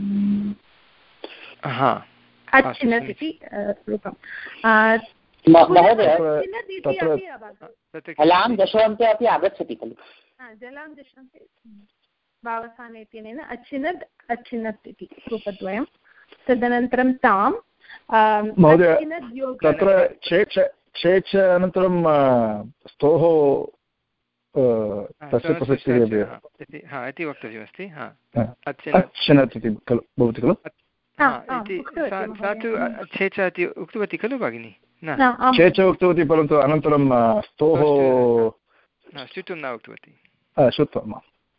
अचिनत् इति रूपं।
जलां दशवन्ते अपि आगच्छति खलु,
जलां दशवन्ते वावसाने इत्यनेन अचिनद् अचिनत् इति रूपद्वयं। तदनन्तरं ताम्
महोदय तत्र चेच् चेच् अनन्तरं स्तोः तस्य प्रसक्तिः
इति वक्तव्यमस्ति।
अच्छिनत् इति खलु भवति खलु,
सा तु छेच इति उक्तवती खलु भगिनि?
चेच उक्तवती, परन्तु अनन्तरं स्तोः
श्रुतं न उक्तवती।
श्रुत्वम्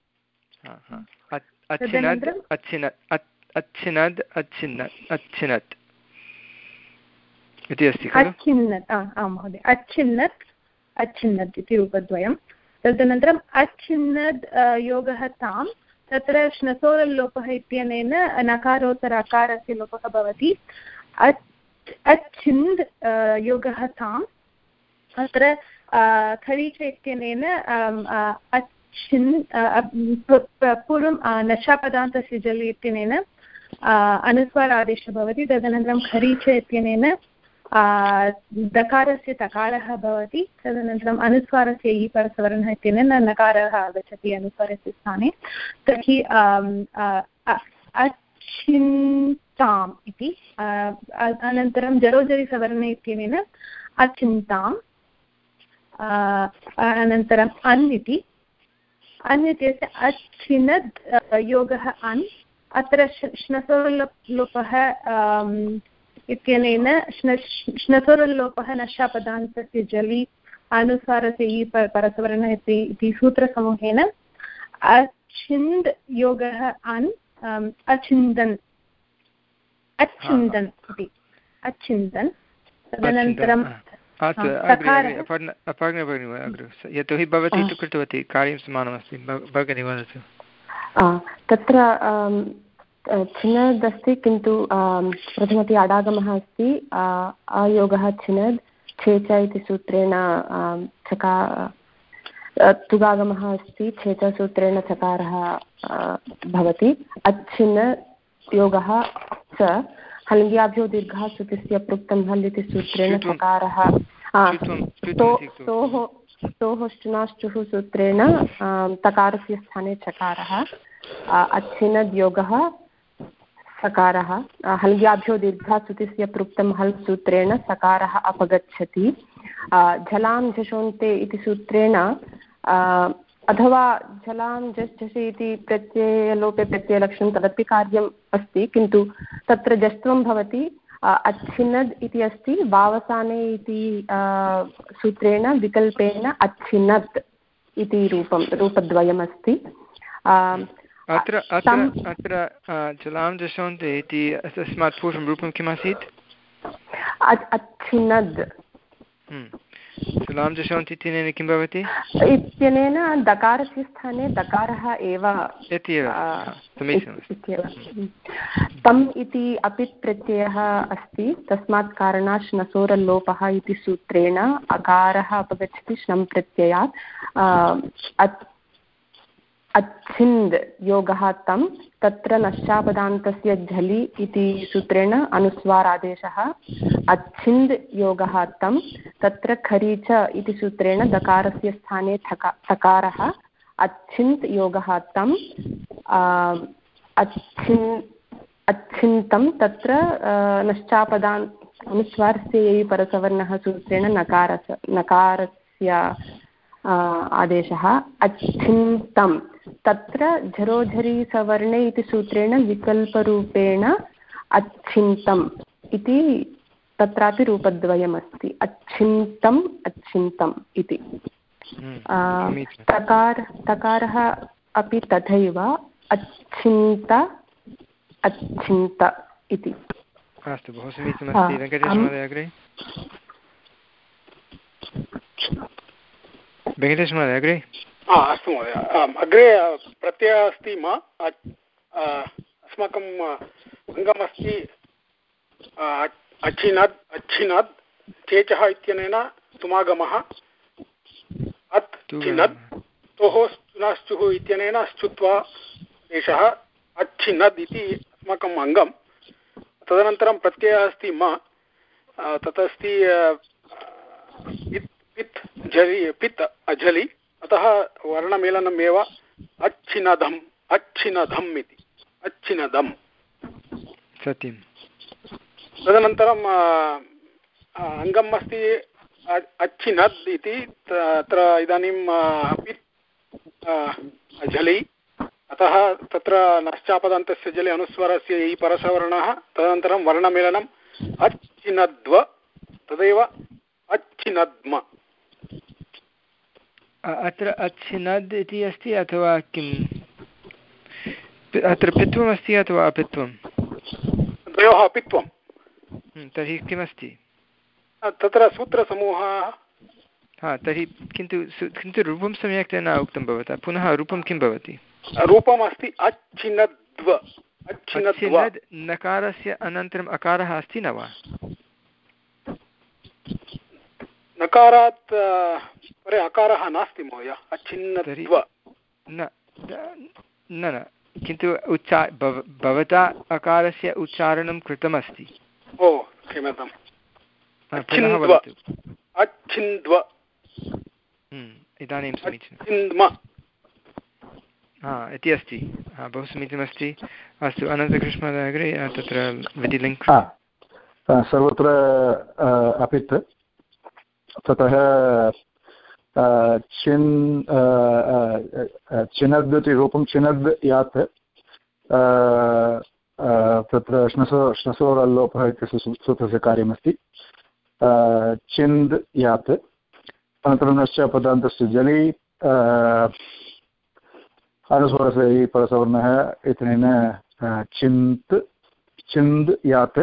अच्छिनद् अच्छिनत् अच्छिनद् अच्छिन्नत् अच्छिनत् इति अस्ति खलु?
अच्छिन्नत्, आं महोदय, अच्छिन्नत् अच्छिन्नत् इति रूपद्वयं। तदनन्तरम् अच्छिन्नद् योगः तां, तत्र श्नसोरल्लोपः इत्यनेन नकारोत्तर अकारस्य लोपः भवति। अच्छिन्द् योगः ताम्, अत्र खरीच इत्यनेन अच्छिन् पूर्वं नशापदान्तस्य जल् इत्यनेन अनुस्वारादेशः भवति। तदनन्तरं खरीच इत्यनेन दकारस्य तकारः भवति। तदनन्तरम् अनुस्वारस्य इ परसवर्णः इत्यनेन नकारः आगच्छति अनुस्वारस्य स्थाने। तर्हि अच्छिन्ताम् इति, अनन्तरं जरोजरिसवर्ण इत्यनेन अच्छिन्ताम्, अनन्तरम् अन् इति, अन् इत्यस्य अच्छिनद् योगः अन्, अत्र श्नसोरल्लोपः इत्यनेन श्नसोरल्लोपः नशापदान्तस्य जलि अनुसारस्य इ परसवर्णः इति सूत्रसमूहेन अच्छिन्द् योगः अन् अचिन्दन् अच्छिन्दन् इति अच्छिन्दन्। तदनन्तरं
यतोहि भवती तु कृतवती, कार्यं समानमस्ति, भगिनी वदतु।
तत्र छिनद् अस्ति, किन्तु प्रथमतया अडागमः अस्ति अयोगः छिनद्, छेच इति सूत्रेण चका तुगागमः अस्ति, छेचसूत्रेण चकारः भवति। अच्छिन् योगः च हल्ङ्ग्याभ्यो दीर्घः सुतिस्य पृक्तं हल् इति सूत्रेण चकारः स्तोः स्तोः श्चुनाश्चुः सूत्रेण तकारस्य स्थाने चकारः। अच्छिनद् योगः सकारः, हल्ङ्ग्याभ्यो दीर्घः सुतिस्य पृक्तं हल् सूत्रेण सकारः अपगच्छति। झलां झषोन्ते इति सूत्रेण अथवा झलां झस् झषि इति प्रत्ययलोपे प्रत्ययलक्षणं तदपि कार्यम् अस्ति, किन्तु तत्र जष्ट्वं भवति। अच्छिन्नद् इति अस्ति, वावसाने इति सूत्रेण विकल्पेन अच्छिन्नत् इति रूपं रूपद्वयमस्ति।
अत्र अत्र अत्र जलां जषोन्ते इति तस्मात् पूर्वं रूपं किमासीत्?
अच्छिन्नद्।
जलां जषोन्ति इत्यनेन किं भवति?
इत्यनेन दकारस्य स्थाने दकारः एव
इत्येव।
तम् इति अपित् प्रत्ययः अस्ति, तस्मात् कारणात् श्नसोरल्लोपः इति सूत्रेण अकारः अपगच्छति श्नं प्रत्ययात्। अच्छिन्द् योगः तं तत्र नश्चापदान्तस्य झलि इति सूत्रेण अनुस्वारादेशः अच्छिन्द् योगः तं तत्र खरी च इति सूत्रेण दकारस्य स्थाने थका थकारः अच्छिन्त् योगः तं अच्छिन् अच्छिन्तं तत्र नश्चापदान् अनुस्वारस्य ययि परसवर्णः सूत्रेण नकारस्य नकारस्य आदेशः अच्छिन्तं तत्र झरोझरि सवर्णे इति सूत्रेण विकल्परूपेण अच्छिन्तम् इति तत्रापि रूपद्वयमस्ति अच्छिन्तम् अच्छिन्तम् इति तकार तकारः अपि तथैव अच्छिन्त अच्छिन्त इति।
अस्तु बहु समीचीनमस्ति। वेङ्कटेशमहोदय अग्रे वेङ्कटेशमहोदय अग्रे
अस्तु महोदय अग्रे प्रत्ययः अस्ति म अस्माकम् अङ्गमस्ति अच्छिनद् अच्छिनद् चेचः इत्यनेन सुमागमः अत् चिनद् तोः स्तुनाश्चुः इत्यनेन स्तुत्वा एषः अच्छिनद् इति अस्माकम् अङ्गम्। तदनन्तरं प्रत्ययः अस्ति म तदस्ति पित् पित् झलि पित् अझलि अतः वर्णमेलनमेव अच्छिनदम् अच्छिनदम् इति अच्छिनदम्
सत्यं।
तदनन्तरम् अङ्गम् अस्ति अच्छिनद् इति तत्र इदानीं पित् झलि अतः तत्र नश्चापदान्तस्य जले अनुस्वारस्य ययि परसवर्णः तदनन्तरं वर्णमेलनम् अच्छिनद्व तदेव अच्छिनद्म।
अत्र अच्छिनद् इति अस्ति अथवा किम् अत्र पित्वमस्ति अथवा अपित्वं?
द्वयोः अपित्वं।
तर्हि किमस्ति
तत्र सूत्रसमूहः?
हा तर्हि किन्तु किन्तु रूपं सम्यक्तया न उक्तं भवता। पुनः रूपं किं भवति?
रूपम् अस्ति अच्छिनद्व
अच्छिनद् नकारस्य अनन्तरम् अकारः अस्ति न वा?
नकारात् परे अकारः नास्ति महोदय अच्छिन्नद्व
न न किन्तु उच्चा भवता अकारस्य उच्चारणं कृतमस्ति।
ओ क्षम्यताम् अच्छिन्द्व
इदानीं समीचीनं हा इति अस्ति। हा बहु समीचीनमस्ति। अस्तु अनन्तकृष्णमहोदय अग्रे तत्र विधिलिङ्क्
सर्वत्र अपित् ततः चिन् चिनद् इति रूपं चिनद् यात् तत्र श्नसो श्नसोरल्लोपः इत्यस्य सूत्रस्य कार्यमस्ति चिन्द् यात् अनन्तरं नश्च पदान्तस्य जलि अनुस्वारस्य परसवर्णः इत्यनेन चिन्त् चिन्द् यात्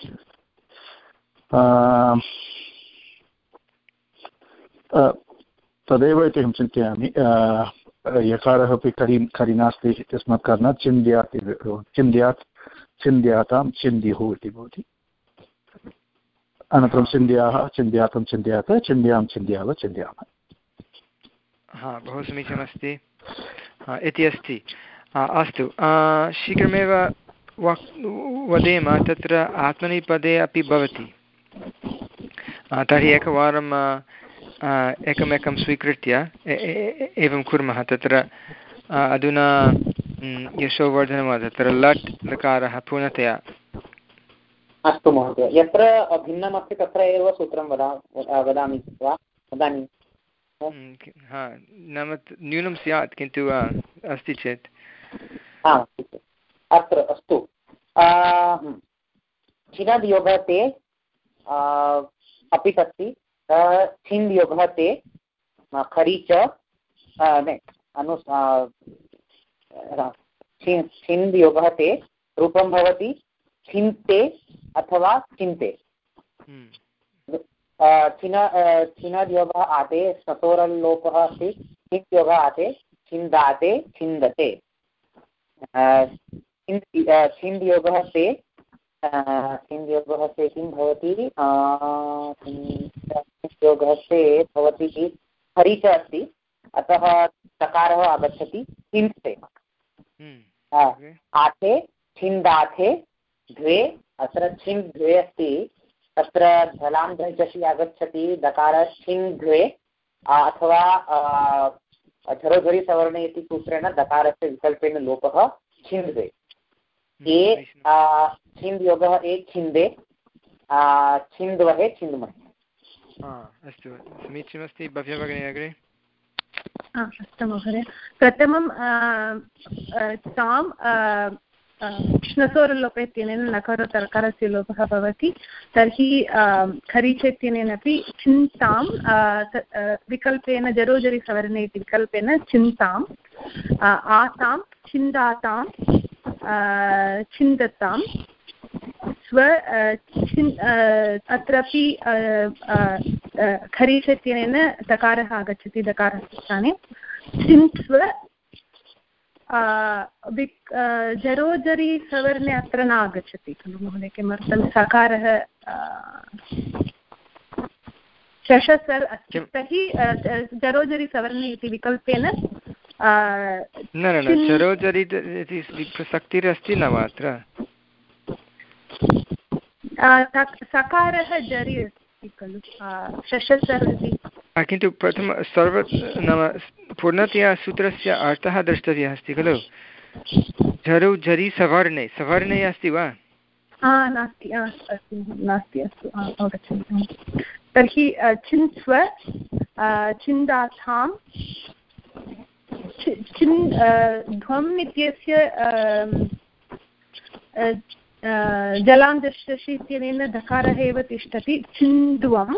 तदेव इति अहं चिन्तयामि। यकारः अपि करि करि नास्ति इत्यस्मात् कारणात् चिन्द्यात् चिन्द्यात् चिन्द्यातां चिन्द्युः इति भवति। अनन्तरं चिन्द्याः चिन्द्यातं चिन्द्यात् चिन्द्यां चिन्द्याव चिन्द्यामः।
हा बहु समीचीनमस्ति इति अस्ति। अस्तु शीघ्रमेव वक् वदेम तत्र आत्मनेपदे अपि भवति। तर्हि एकवारं एकमेकं स्वीकृत्य एवं कुर्मः। तत्र अधुना यशोवर्धनं तत्र लट् लकारः पूर्णतया।
अस्तु महोदय यत्र भिन्नमस्ति तत्र एव सूत्रं वदा वदामि वा वदामि?
हा नाम न्यूनं स्यात् किन्तु अस्ति चेत्
अत्र अस्तु चिनद् योगः ते अपि अस्ति छिन्द् योगः ते खरी च अनु छिन्द् योगः ते रूपं भवति छिन्ते अथवा चिन्ते। छिनद् योगः आते ससोरल्लोपः अस्ति छिन्द् योगः आते छिन्दाते छिन्दते छिन्द् योगः ते छिन्द् योगः ते किं भवति छिन्द् योगः ते भवति खरी च अस्ति अतः तकारः आगच्छति तिंस्ते। आथे छिन्दाथे द्वे, अत्र छिन् द्वे अस्ति, तत्र झलां झषि आगच्छति दकारः छिन् द्वे अथवा झरोझरि सवर्णे इति सूत्रेण दकारस्य विकल्पेन लोपः छिन् द्वे। ए छिन्द् योगः ए छिन्दे छिन्द्वहे छिन्द्महे।
अस्तु समीचीनमस्ति। भव्या भगिनी अग्रे।
अस्तु महोदय, प्रथमं तां श्नसोरलोप इत्यनेन नकारोत्तरकारस्य लोपः भवति, तर्हि खरीच इत्यनेन अपि चिन्तां विकल्पेन जरोजरि सवर्णे इति विकल्पेन चिन्ताम् आतां छिन्दातां छिन्दतां स्व अत्रापि खरीच इत्यनेन दकारः आगच्छति दकारस्य स्थाने। छिन्स्व जरोजरि सवर्णे अत्र न आगच्छति खलु महोदय, किमर्थं सकारः शशसर् अस्ति, तर्हि जरोजरि सवर्णे इति विकल्पेन
न न जरोजरि इति प्रसक्तिरस्ति न वा अत्र?
सकारः जरि अस्ति खलु शशसर् इति,
किन्तु प्रथम सर्व नाम पूर्णतया सूत्रस्य अर्थः द्रष्टव्यः अस्ति खलु। झरौ झरि सवर्णे, सवर्णे अस्ति वा?
नास्ति नास्ति अस्तु अवगच्छामि। तर्हि छिन्स्व छिन्दाथां छिन् ध्वम् इत्यस्य जलान्दशि इत्यनेन धकारः एव तिष्ठति। छिन्द्वं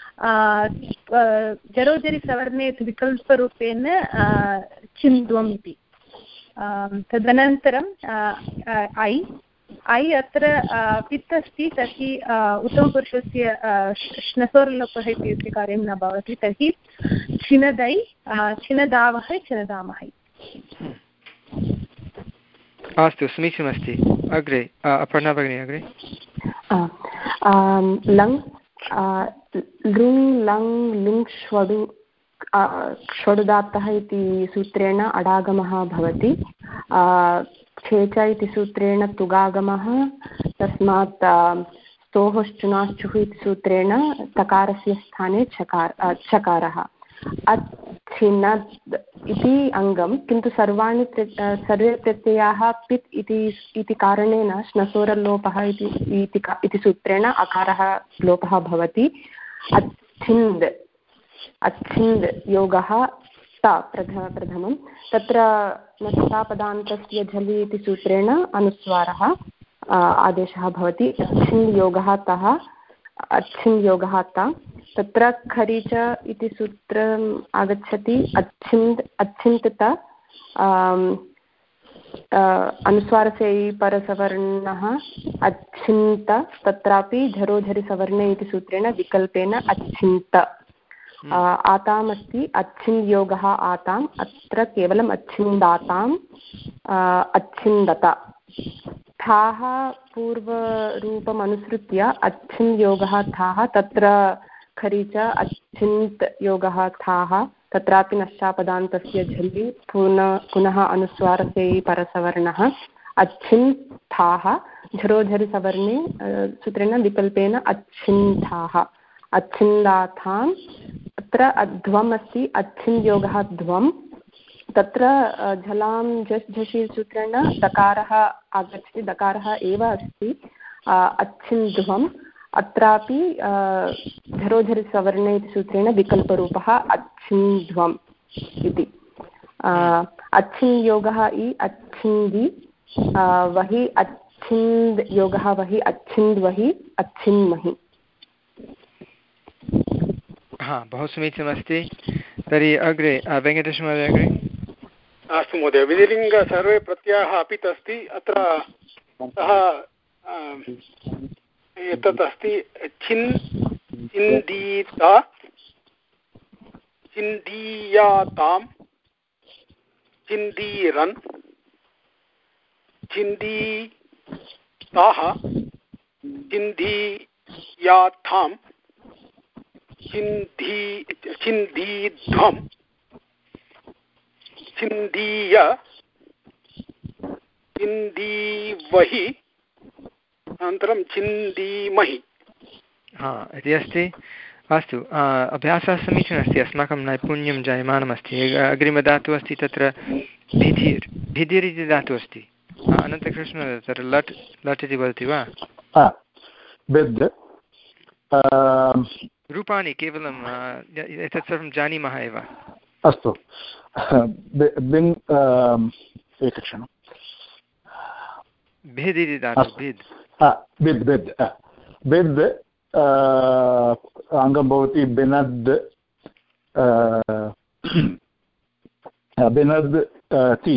जरोजरि सवर्णे विकल्परूपेण छिन्द्वम् इति। तदनन्तरं ऐ ऐ अत्र पित् अस्ति, तर्हि उत्तमपुरुषस्य श्नसोर्लोपः इत्यस्य कार्यं न भवति, तर्हि छिनदै छिनदावहै छिनदामहै।
अस्तु समीचीनमस्ति। अग्रे अपर्णा भगिनी अग्रे।
लङ् लृङ् लङ् लुङ् ष्वडु ष्वडुदात्तः इति सूत्रेण अडागमः भवति। छेच इति सूत्रेण तुगागमः, तस्मात् स्तोश्चुनाश्चुः इति सूत्रेण तकारस्य स्थाने चकार चकारः। अच्छिनद् इति अङ्गं, किन्तु सर्वाणि सर्वे प्रत्ययाः पित् इति इति कारणेन श्नसोरलोपः इति इति सूत्रेण अकारः लोपः भवति। अच्छिन्द् अच्छिन्द् योगः ता प्रथम प्रथमं तत्र नष्टापदान्तस्य झलि इति सूत्रेण अनुस्वारः आदेशः भवति। अच्छिन्द् योगः तः अच्छिन्द् योगः ता, तत्र खरीच इति सूत्रम् आगच्छति। अच्छिन्द् अच्छिन्त अनुस्वारस्य परसवर्णः अच्छिन्त, तत्रापि झरोझरि सवर्णे इति सूत्रेण विकल्पेन अच्छिन्त। आताम् अस्ति अच्छिन्द् योगः आताम्, अत्र केवलम् अच्छिन्दाताम् अच्छिन्दत। थाः पूर्वरूपम् अनुसृत्य अच्छिन्द् योगः थाः, तत्र खरीच अच्छिन्त् योगः थाः, तत्रापि नष्टापदान्तस्य झलि पुनः पुनः अनुस्वारस्य परसवर्णः अच्छिन्त् थाः, झरोझरि सवर्णे सूत्रेण विकल्पेन अच्छिन्ताः अच्छिन्दाथाम्। अत्र अध्वम् अस्ति, अच्छिन्द् योगः ध्वम्, तत्र झलां झस् झषि सूत्रेण दकारः आगच्छति, दकारः एव अस्ति अच्छिन्द्ध्वम्। अत्रापि झरोझरि सवर्णे इति सूत्रेण विकल्परूपः अच्छिन्द्ध्वम् इति। अच्छिन्द् योगः इ अच्छिन्दि वहि अच्छिन्द् योगः वहि अच्छिन्द् वहि अच्छिन्महि।
हा, बहु समीचीनमस्ति। तर्हि अग्रे वेङ्कटेशमहोदय अग्रे।
अस्तु महोदय, विधिलिङ्ग सर्वे प्रत्ययाः अपित् अस्ति। अत्र सः एतत् अस्ति छिन् छिन्दीता छिन्दीयातां छिन्दीरन् छिन्दीताः छिन्दीयाथां छिन्धी छिन्दीध्वम् चिन्दीय चिन्दीवहि अनन्तरं चिन्दीमहि
हा इति अस्ति। अस्तु, अभ्यासः समीचीनः अस्ति, अस्माकं नैपुण्यं जायमानमस्ति। अग्रिमधातुः अस्ति तत्र भिधिर्, भिधिर् इति धातुः अस्ति। अनन्तकृष्ण तत्र लट् लट् इति वदति वा? रूपाणि केवलं एतत् सर्वं जानीमः एव।
अस्तु, एकक्षणं।
भिद् इति धातुः, भिद्
भिद् भिद् भिद् अङ्गं भवति बिनद् बिनद् ति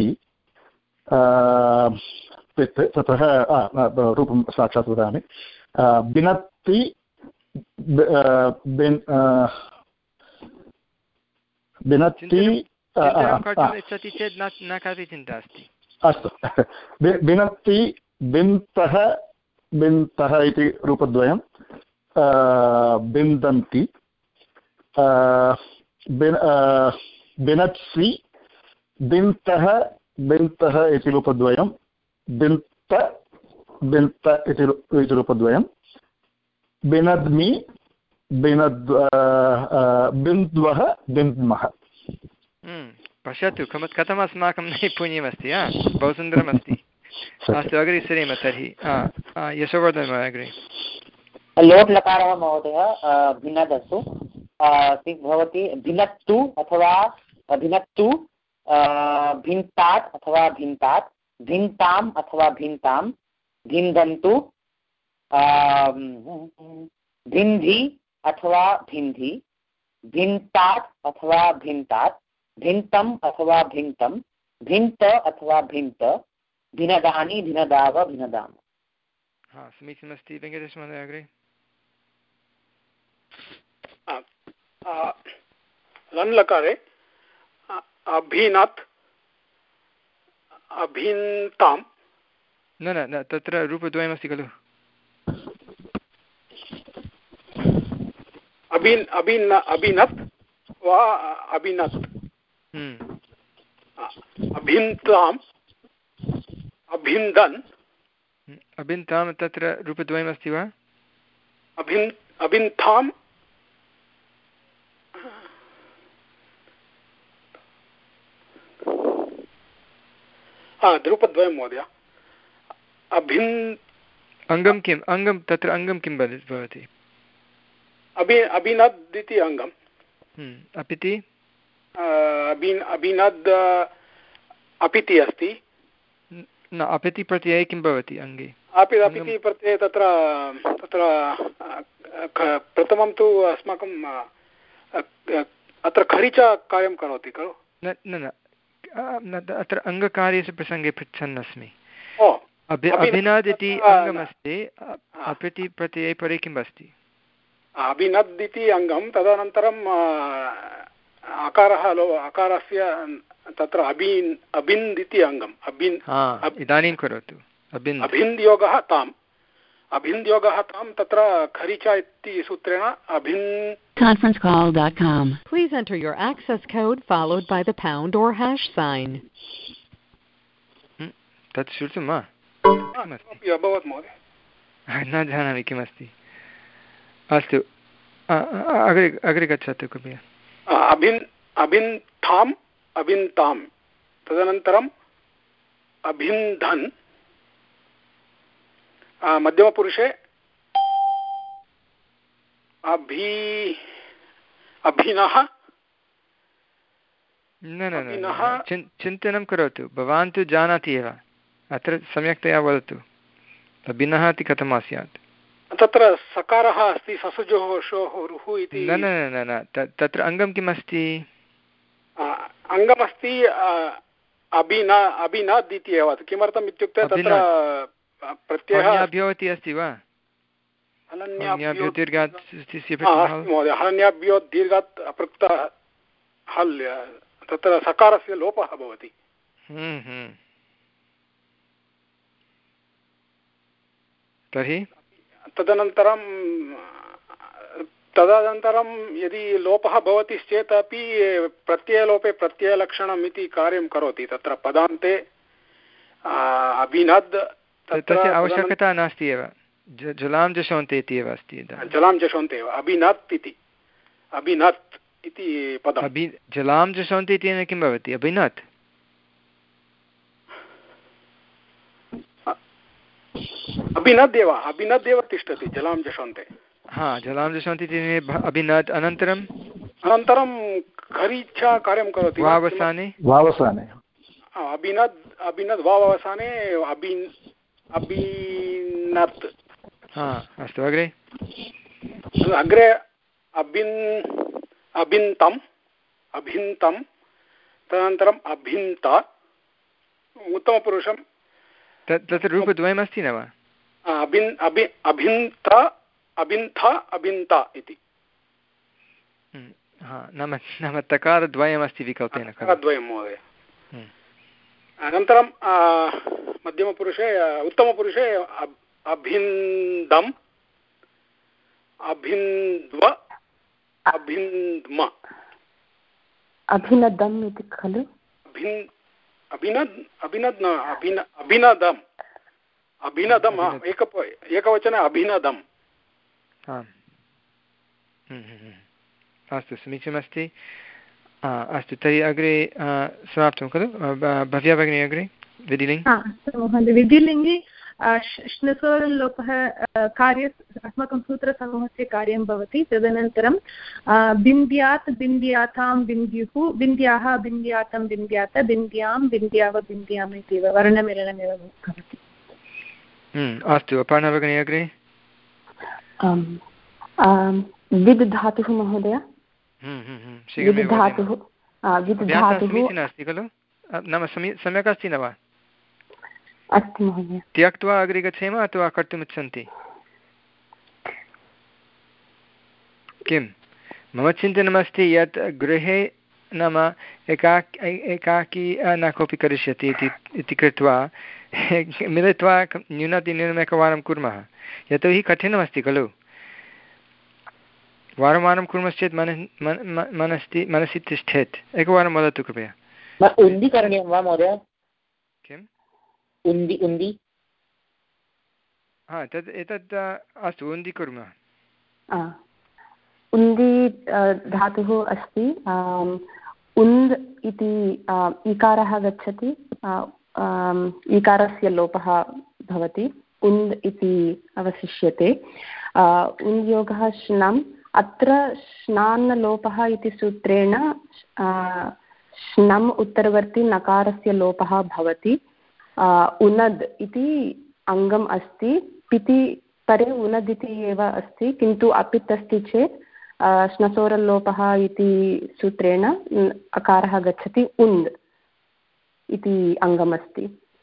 पित्, ततः रूपं साक्षात् वदामि। बिनत्ति बिनत्ति
इच्छति चेत् न कापि चिन्ता अस्ति।
अस्तु, बिनत्ति बिन्तः बिन्तः इति रूपद्वयं, बिन्दन्ति बिनत्सि बिन्तः बिन्तः इति रूपद्वयं, बिन्त बिन्त इति रूपद्वयं, बिनद्मि बिनद् बिन्द्वः बिन्द्मः।
पश्यतु कथम् अस्माकं नैपुण्यमस्ति, बहु सुन्दरमस्ति। अस्तु, अग्रे सरेम तर्हि। यशोवर्धन अग्रे।
लोट् लकारः महोदय भिन्नदस्तु भवति भिन्नत्तु अथवा भिन्नत्तु, भिन्तात् अथवा भिन्तात्, भिन्ताम् अथवा भिन्तां, भिन्दन्तु, भिन्धि अथवा भिन्धि, भिन्तात् अथवा भिन्तात्, भिन्तम् अथवा भिन्तं, भिन्त अथवा भिन्त, भिनदानि भिनदाव भिनदाम।
हा, समीचीनमस्ति। वेङ्कटेशमहोदय अग्रे।
लन् लकारे अभिनत् अभिन्ताम्।
न न न तत्र रूपद्वयमस्ति खलु।
अभिन् अभिन् अभिनत् वा अभिनत्, अभिन्ताम् अभिन्दन्।
अभिन्तां तत्र रूपद्वयमस्ति वा?
अभिन् अभिन्ताम् रूपद्वयं महोदय। अभिन्
अङ्गं किम्? अङ्गं तत्र अङ्गं किं भवति?
अभि अभिनद् इति अङ्गम्।
अपिति
अभिन् अभिनद् अपिति अस्ति।
न, अपिति प्रत्यये किं भवति अङ्गे?
अपि अपिति प्रत्यये तत्र तत्र प्रथमं तु अस्माकं अत्र खरिचा कार्यं करोति खलु?
न न न अत्र अङ्गकार्यस्य प्रसङ्गे पृच्छन् अस्मि। अभिनद् इति अङ्गमस्ति, अपिति प्रत्यये परे किम् अस्ति?
अभिनद् इति अङ्गं, तदनन्तरम् अकारः लो अकारस्य तत्र अभिन् अभिन्द् इति अङ्गम्। अभिन्
इदानीं करोतु। अभिन्
अभिन्द् योगः ताम्, अभिन्द् योगः तां तत्र खरिचा इति सूत्रेण अभिन्।
conference call dot com. Please enter your access code followed by the pound or hash sign.
तत् श्रुतं वा?
अभवत् महोदय,
न जानामि किमस्ति। अस्तु, अग्रे अग्रे गच्छतु कृपया।
अभिन् अभिन्ताम् अभिन्तां, तदनन्तरम् अभिन्धन्, मध्यमपुरुषे अभि अभिनः।
न न न चिन्तनं करोतु, भवान् तु जानाति एव, अत्र सम्यक्तया वदतु। अभिनः इति कथं स्यात्?
तत्र सकारः अस्ति, ससुजोः शोः रुः इति।
न न न न तत्र अङ्गं किम् अस्ति?
अङ्गमस्ति अभिन अभिनद् इति एव। किमर्थम् इत्युक्ते तत्र प्रत्ययः भवति
अस्ति वा?
हलन्याभ्यो दीर्घात् अपृक्त हल्, तत्र सकारस्य लोपः भवति।
तर्हि
तदनन्तरं तदनन्तरं यदि लोपः भवति चेत् अपि प्रत्ययलोपे प्रत्ययलक्षणम् इति कार्यं करोति तत्र पदान्ते अभिनद्
तस्य आवश्यकता नास्ति एव जलां जशोन्ते इति एव अस्ति
जलां जशोन्ते एव अभिनत् इति अभिनत् इति पदम्
अभि जलां जशोन्ते इत्यनेन किं भवति अभिनत्
अभिनद्येव अभिनद्येव तिष्ठति जलां जशोन्ते
हा जलां जशोन्ति इति अभिनद् अनन्तरम्
अनन्तरं खरीच्छा कार्यं करोति
वावसाने
वावसाने
अभिनद् अभिनद् वावसाने अभिन् अभिनत्
हा अस्तु अग्रे
अग्रे अभिन् अभिन्तम् अभिन्तं तदनन्तरम् अभिन्त उत्तमपुरुषं
तत्र रूपद्वयमस्ति न वा
अभिन् अभि अभिन्त अभिन्थ अभिन्त इति
नाम नाम तकारद्वयमस्ति विकल्पेन
तकारद्वयं महोदय अनन्तरं मध्यमपुरुषे उत्तमपुरुषे अभिन्दम् अभिन्द्व अभिन्द्म
अभिनदम् इति खलु
अभिन् अभिनद् अभिनद् न अभिन अभिनदम् अभिनदम् एक एकवचने अभिनदम्
अस्तु समीचीनमस्ति अस्तु तर्हि अग्रे समाप्तं खलु भव्या भगिनी अग्रे विधिलिङ्ग्
महोदय विधिलिङ्गे श्नसोरलोपः कार्य अस्माकं सूत्रसमूहस्य कार्यं भवति तदनन्तरं बिन्द्यात् बिन्द्यातां बिन्द्युः बिन्द्याः बिन्द्यातं बिन्द्यात बिन्द्यां बिन्द्याव बिन्द्याम् इत्येव वर्णमेलनमेव भवति
अस्तु अपर्णा भगिनी अग्रे
विद् धातुः महोदय विद् धातुः विद् धातुः
समीचीनम् अस्ति खलु नाम सम्यक् अस्ति न वा
अस्ति महोदय
त्यक्त्वा अग्रे गच्छेम अथवा कर्तुमिच्छन्ति किं मम चिन्तनमस्ति यत् गृहे नाम एका एकाकी न कोऽपि करिष्यति इति कृत्वा मिलित्वा न्यूनातिन्यूनम् एकवारं कुर्मः यतोहि कठिनमस्ति खलु वारं वारं कुर्मश्चेत् मन मनसि मनसि तिष्ठेत् एकवारं वदतु कृपया
उन्दी करणीयं वा महोदय
किम्
उन्दी उन्दी
हा तद् एतत् अस्तु उन्दी कुर्मः
उन्दी धातुः अस्ति उन्द् इति इकारः गच्छति इकारस्य लोपः भवति उन्द् इति अवशिष्यते उन्द्योगः श्नम् अत्र श्नान्नलोपः इति सूत्रेण श्नम् उत्तरवर्ति नकारस्य लोपः भवति उनद् इति अङ्गम् अस्ति पिति परे उनद् इति एव अस्ति किन्तु अपित् अस्ति चेत् श्नसोरल्लोपः इति सूत्रेण अकारः गच्छति उन्द् इति अङ्गमस्ति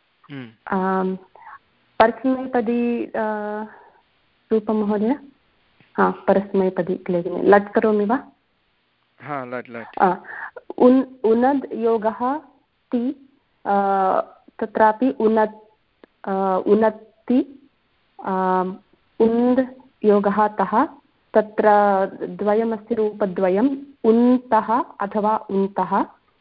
परस्मैपदी रूपं महोदय हा परस्मैपदी क्लेशने लट् करोमि वा
हा लट् लट्
उन् उनद् योगः ति तत्रापि उनत् उनत्ति उन्द् योगः तः तत्र द्वयमस्ति रूपद्वयम् उन्तः अथवा उन्तः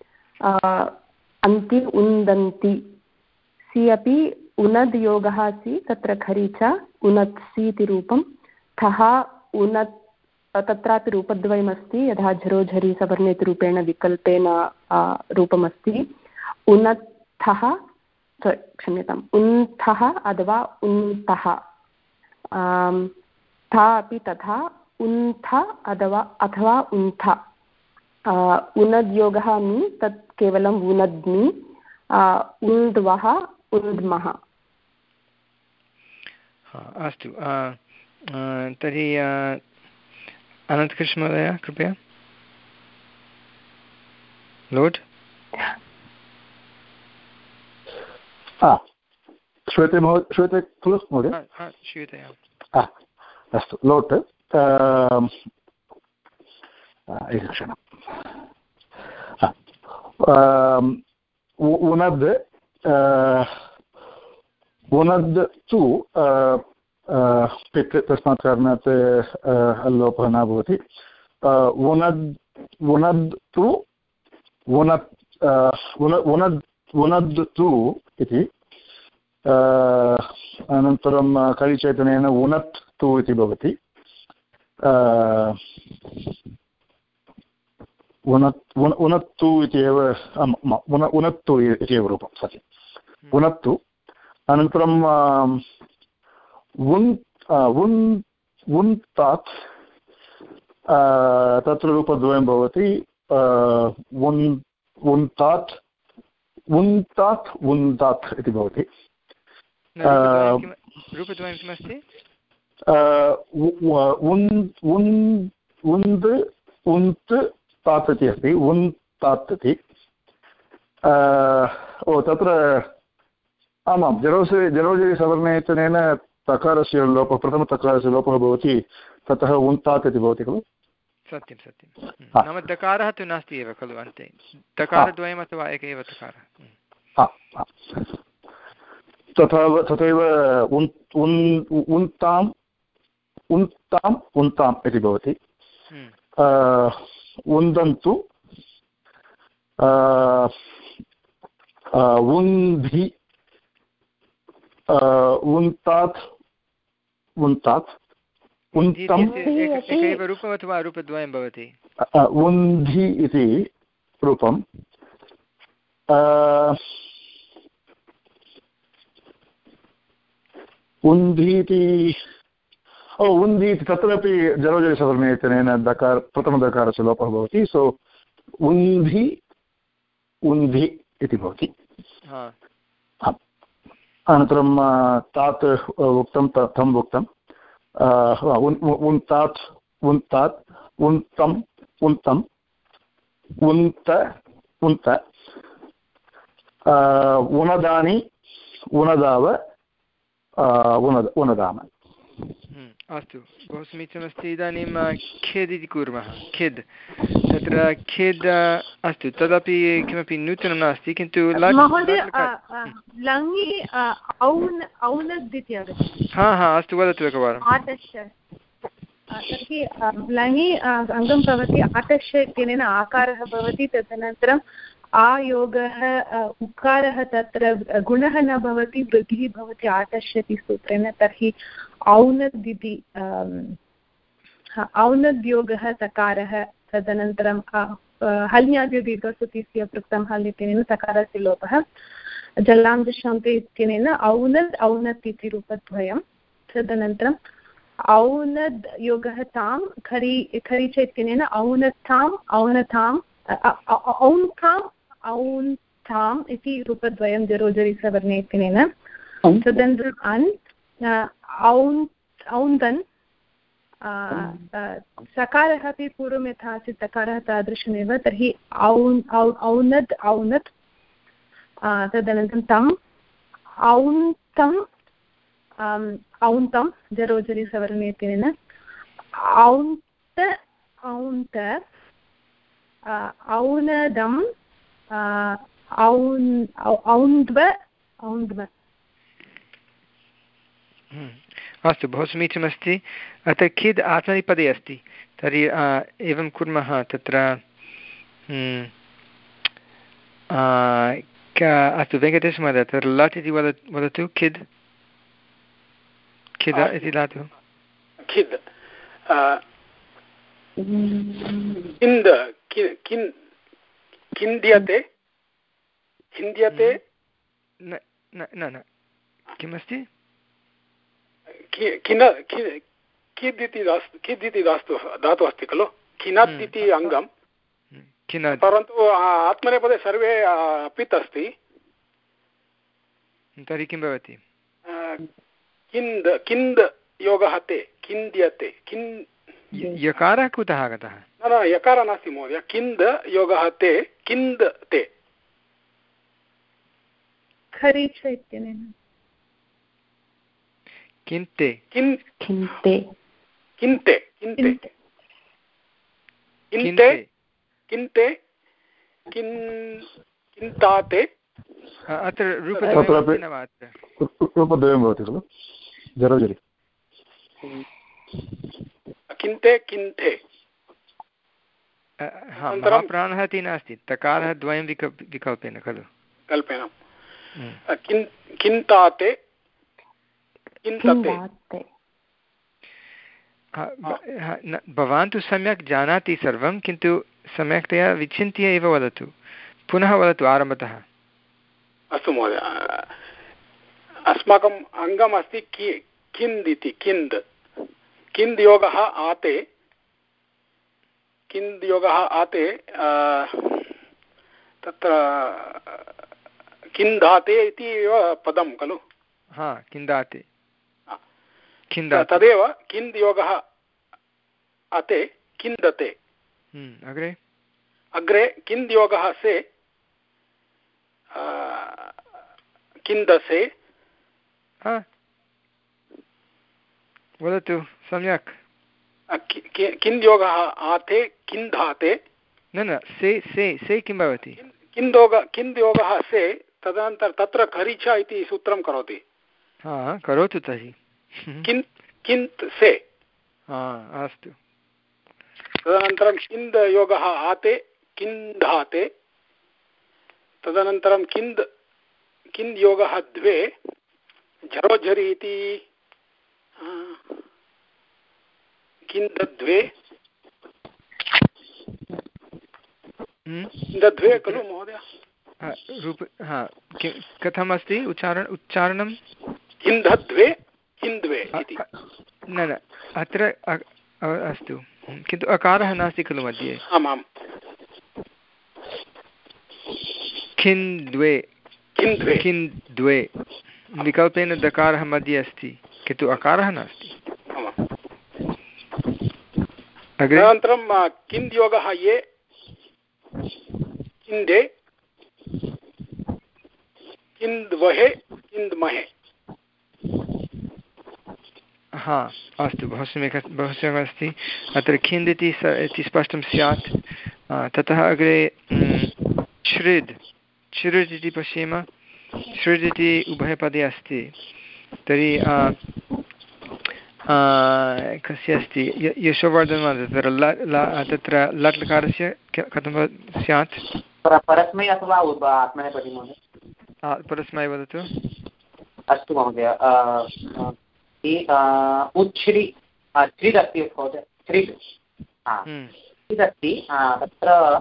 अन्ति उन्दन्ति सि अपि उनद् योगः सि तत्र खरी च उनत्सि इति रूपं ठः उनत् तत्रापि रूपद्वयमस्ति यथा झरोझरि सवर्णे इति रूपेण विकल्पेन रूपमस्ति उनत्थः क्षम्यताम् उन्थः अथवा उन्तः था अपि तथा उन्थ अथवा अथवा उन्थ उनद्योगः नि तत् केवलम् उनद्नि उन्द्वः उन्द्मः
अस्तु तर्हि अनन्तकृष्ण महोदय कृपया लोट्
श्रूयते महोदय श्रूयते खलु महोदय
श्रूयते
अस्तु लोट् एकक्षणम् उनद् उनद् तु पित् तस्मात् कारणात् लोपः न भवति वुनद् वुनद् तु वुनत् वुनद् वुनद् तु इति अनन्तरं करिचैतन्येन वुनत् तु इति भवति उनत् उनत्तु इति एव उनत्तु इति एव रूपं सत्यम् उनत्तु अनन्तरं वुन् वुन् वुन्तात् तत्र रूपद्वयं भवति वुन् वुन्तात् वुन्तात् वुन्तात् इति भवति
रूपद्वयं किमस्ति
उन्द् उन्त् तात् इति अस्ति उन् तात् इति ओ तत्र आमां जरोसि जरोजरि सवर्णे इत्यनेन तकारस्य लोपः प्रथमतकारस्य लोपः भवति ततः उन्तात् इति भवति खलु
सत्यं सत्यं नाम दकारः तु नास्ति एव खलु अन्ते दकारद्वयम् अथवा एक एव तकारः
तथा तथैव उन् उन् उन्ताम् उन्ताम् उन्ताम् इति भवति उन्दन्तु उन्धि उन्तात् उन्तात् उन्तम्
एकैव रूपम् अथवा रूपद्वयं भवति
उन्धि इति रूपम् उन्धि इति ओ उन्धि इति तत्रापि जरोजरिसवर्णे इत्यनेन दकार प्रथमदकारस्य लोपः भवति सो उन्धि उन्धि इति भवति अनन्तरं तात् उक्तं तं उक्तं उन्तात् उन्तात् उन्तम् उन्तम् उन्त उन्त उनदानि उनदाव उनद उनदाम
अस्तु बहु समीचीनमस्ति इदानीं खेद् इति कुर्मः खेद् तत्र खेद् अस्तु तदपि किमपि नूतनं नास्ति किन्तु हा हा अस्तु वदतु एकवारं
तर्हि लङि अङ्गं भवति आटश्य इत्यनेन आकारः भवति तदनन्तरं आयोगः उकारः तत्र गुणः न भवति वृद्धिः भवति आटश्यति सूत्रेण तर्हि औनद् इति औनद्योगः तकारः तदनन्तरं हल्यादिदीर्घसुतिस्य पृक्तं हल् इत्यनेन तकारस्य लोपः जलान्दशान्ते इत्यनेन औनद् औनत् इति रूपद्वयं तदनन्तरम् औनद् योगः तां खरि खरिच इत्यनेन औनथाम् औनथाम् औन्थाम् औन्थाम् इति रूपद्वयं जरोजरि सवर्णे इत्यनेन तदनन्तरम् अन् औन् औन्दन् सकारः अपि पूर्वं यथा आसीत् तकारः तादृशमेव तर्हि औन् औनद् औनत् तदनन्तरं तम् औन्तं औन्तं जरोजरि सवर्णे इत्यनेन औन्त औन्त औनदम् औन् औन्द्व औन्द्व
अस्तु बहु समीचीनमस्ति अत्र खिद् आत्मनेपदे अस्ति तर्हि एवं कुर्मः तत्र अस्तु वेङ्कटेशमहोदय तत्र लट् इति वद वदतु खिद् खिद् इति धातुः
खिद् किन्द् किन्द्यते किन्द्यते
न न किमस्ति
किन किद् इति किद् इति धातुः धातुः अस्ति खलु किनद् इति अङ्गं परन्तु आत्मनेपदे सर्वे पित् अस्ति
तर्हि किं भवति
किन्द् किन्द् योगः ते किन्द्यते किन्
यकारः कुतः आगतः
न न यकारः नास्ति महोदय किन्द् योगः ते किन्द् ते
खरीच इत्यनेन
किन्ते
किन्
किन्ते
किन्ते किन्ते किन्ते किन्ते किन् किन्ताते
अत्र रूपद्वयं भवति खलु जरोजरि
किन्ते किन्ते
महाप्राणः इति नास्ति, तकारः द्वयं विकल्प विकल्पेन खलु
कल्पेन किन्ताते किन्तते।
भवान् तु सम्यक् जानाति सर्वं, किन्तु सम्यक्तया विचिन्त्य एव वदतु, पुनः वदतु आरम्भतः।
अस्तु महोदय, अस्माकम् अङ्गम् अस्ति कि किन्द् इति, किन्द् किन्द् योगः आते, किन्द् योगः आते तत्र किन्दाते इति एव पदं खलु।
हा, किन्दाते,
तदेव किन्द् योगः आते किन्दते।
अग्रे
अग्रे किन्द् योगः से किन्दसे।
वदतु सम्यक्।
किन्द् योगः आते किन्धाते।
न न से से से किं भवति?
किन्दोग किन्द् योगः से, तदनन्तरं तत्र खरीचा इति सूत्रं करोति।
हा, करोतु तर्हि।
किन् किन्त् से।
अस्तु।
तदनन्तरं किन्द् योगः आते किन्धाते। तदनन्तरं किन्द् किन्द् योगः द्वे झरोझरि इति किन्दद्वे किन्दद्वे खलु महोदय?
रूप हा, कथमस्ति उच्चारण उच्चारणं?
किन्दद्वे किन्द्वे इति।
न न अत्र अस्तु, किन्तु अकारः नास्ति खलु मध्ये?
आमां।
खिन्द्वे
किन्द्वे
किन्द्वे विकल्पेन दकारः मध्ये अस्ति, किन्तु अकारः नास्ति।
अनन्तरं किन्द् योगः ये किन्दे किन्द्वहे किन्द्महे।
हा, अस्तु, बहु सम्यक् बहु सम्यक् अस्ति। अत्र खिन्द् इति इति स्पष्टं स्यात्। ततः अग्रे श्रिद् श्रिद् इति पश्येम। श्रिद् इति उभयपदे अस्ति, तर्हि कस्य अस्ति? यशोवर्धन। तत्र तत्र लट् लकारस्य कथं स्यात्?
परस्मै अथवा आत्मनेपदी महोदय?
परस्मै वदतु।
अस्तु महोदय, उच्छ्रि छ्रिद् अस्ति महोदय, छ्रिद् छ्रिद् अस्ति, तत्र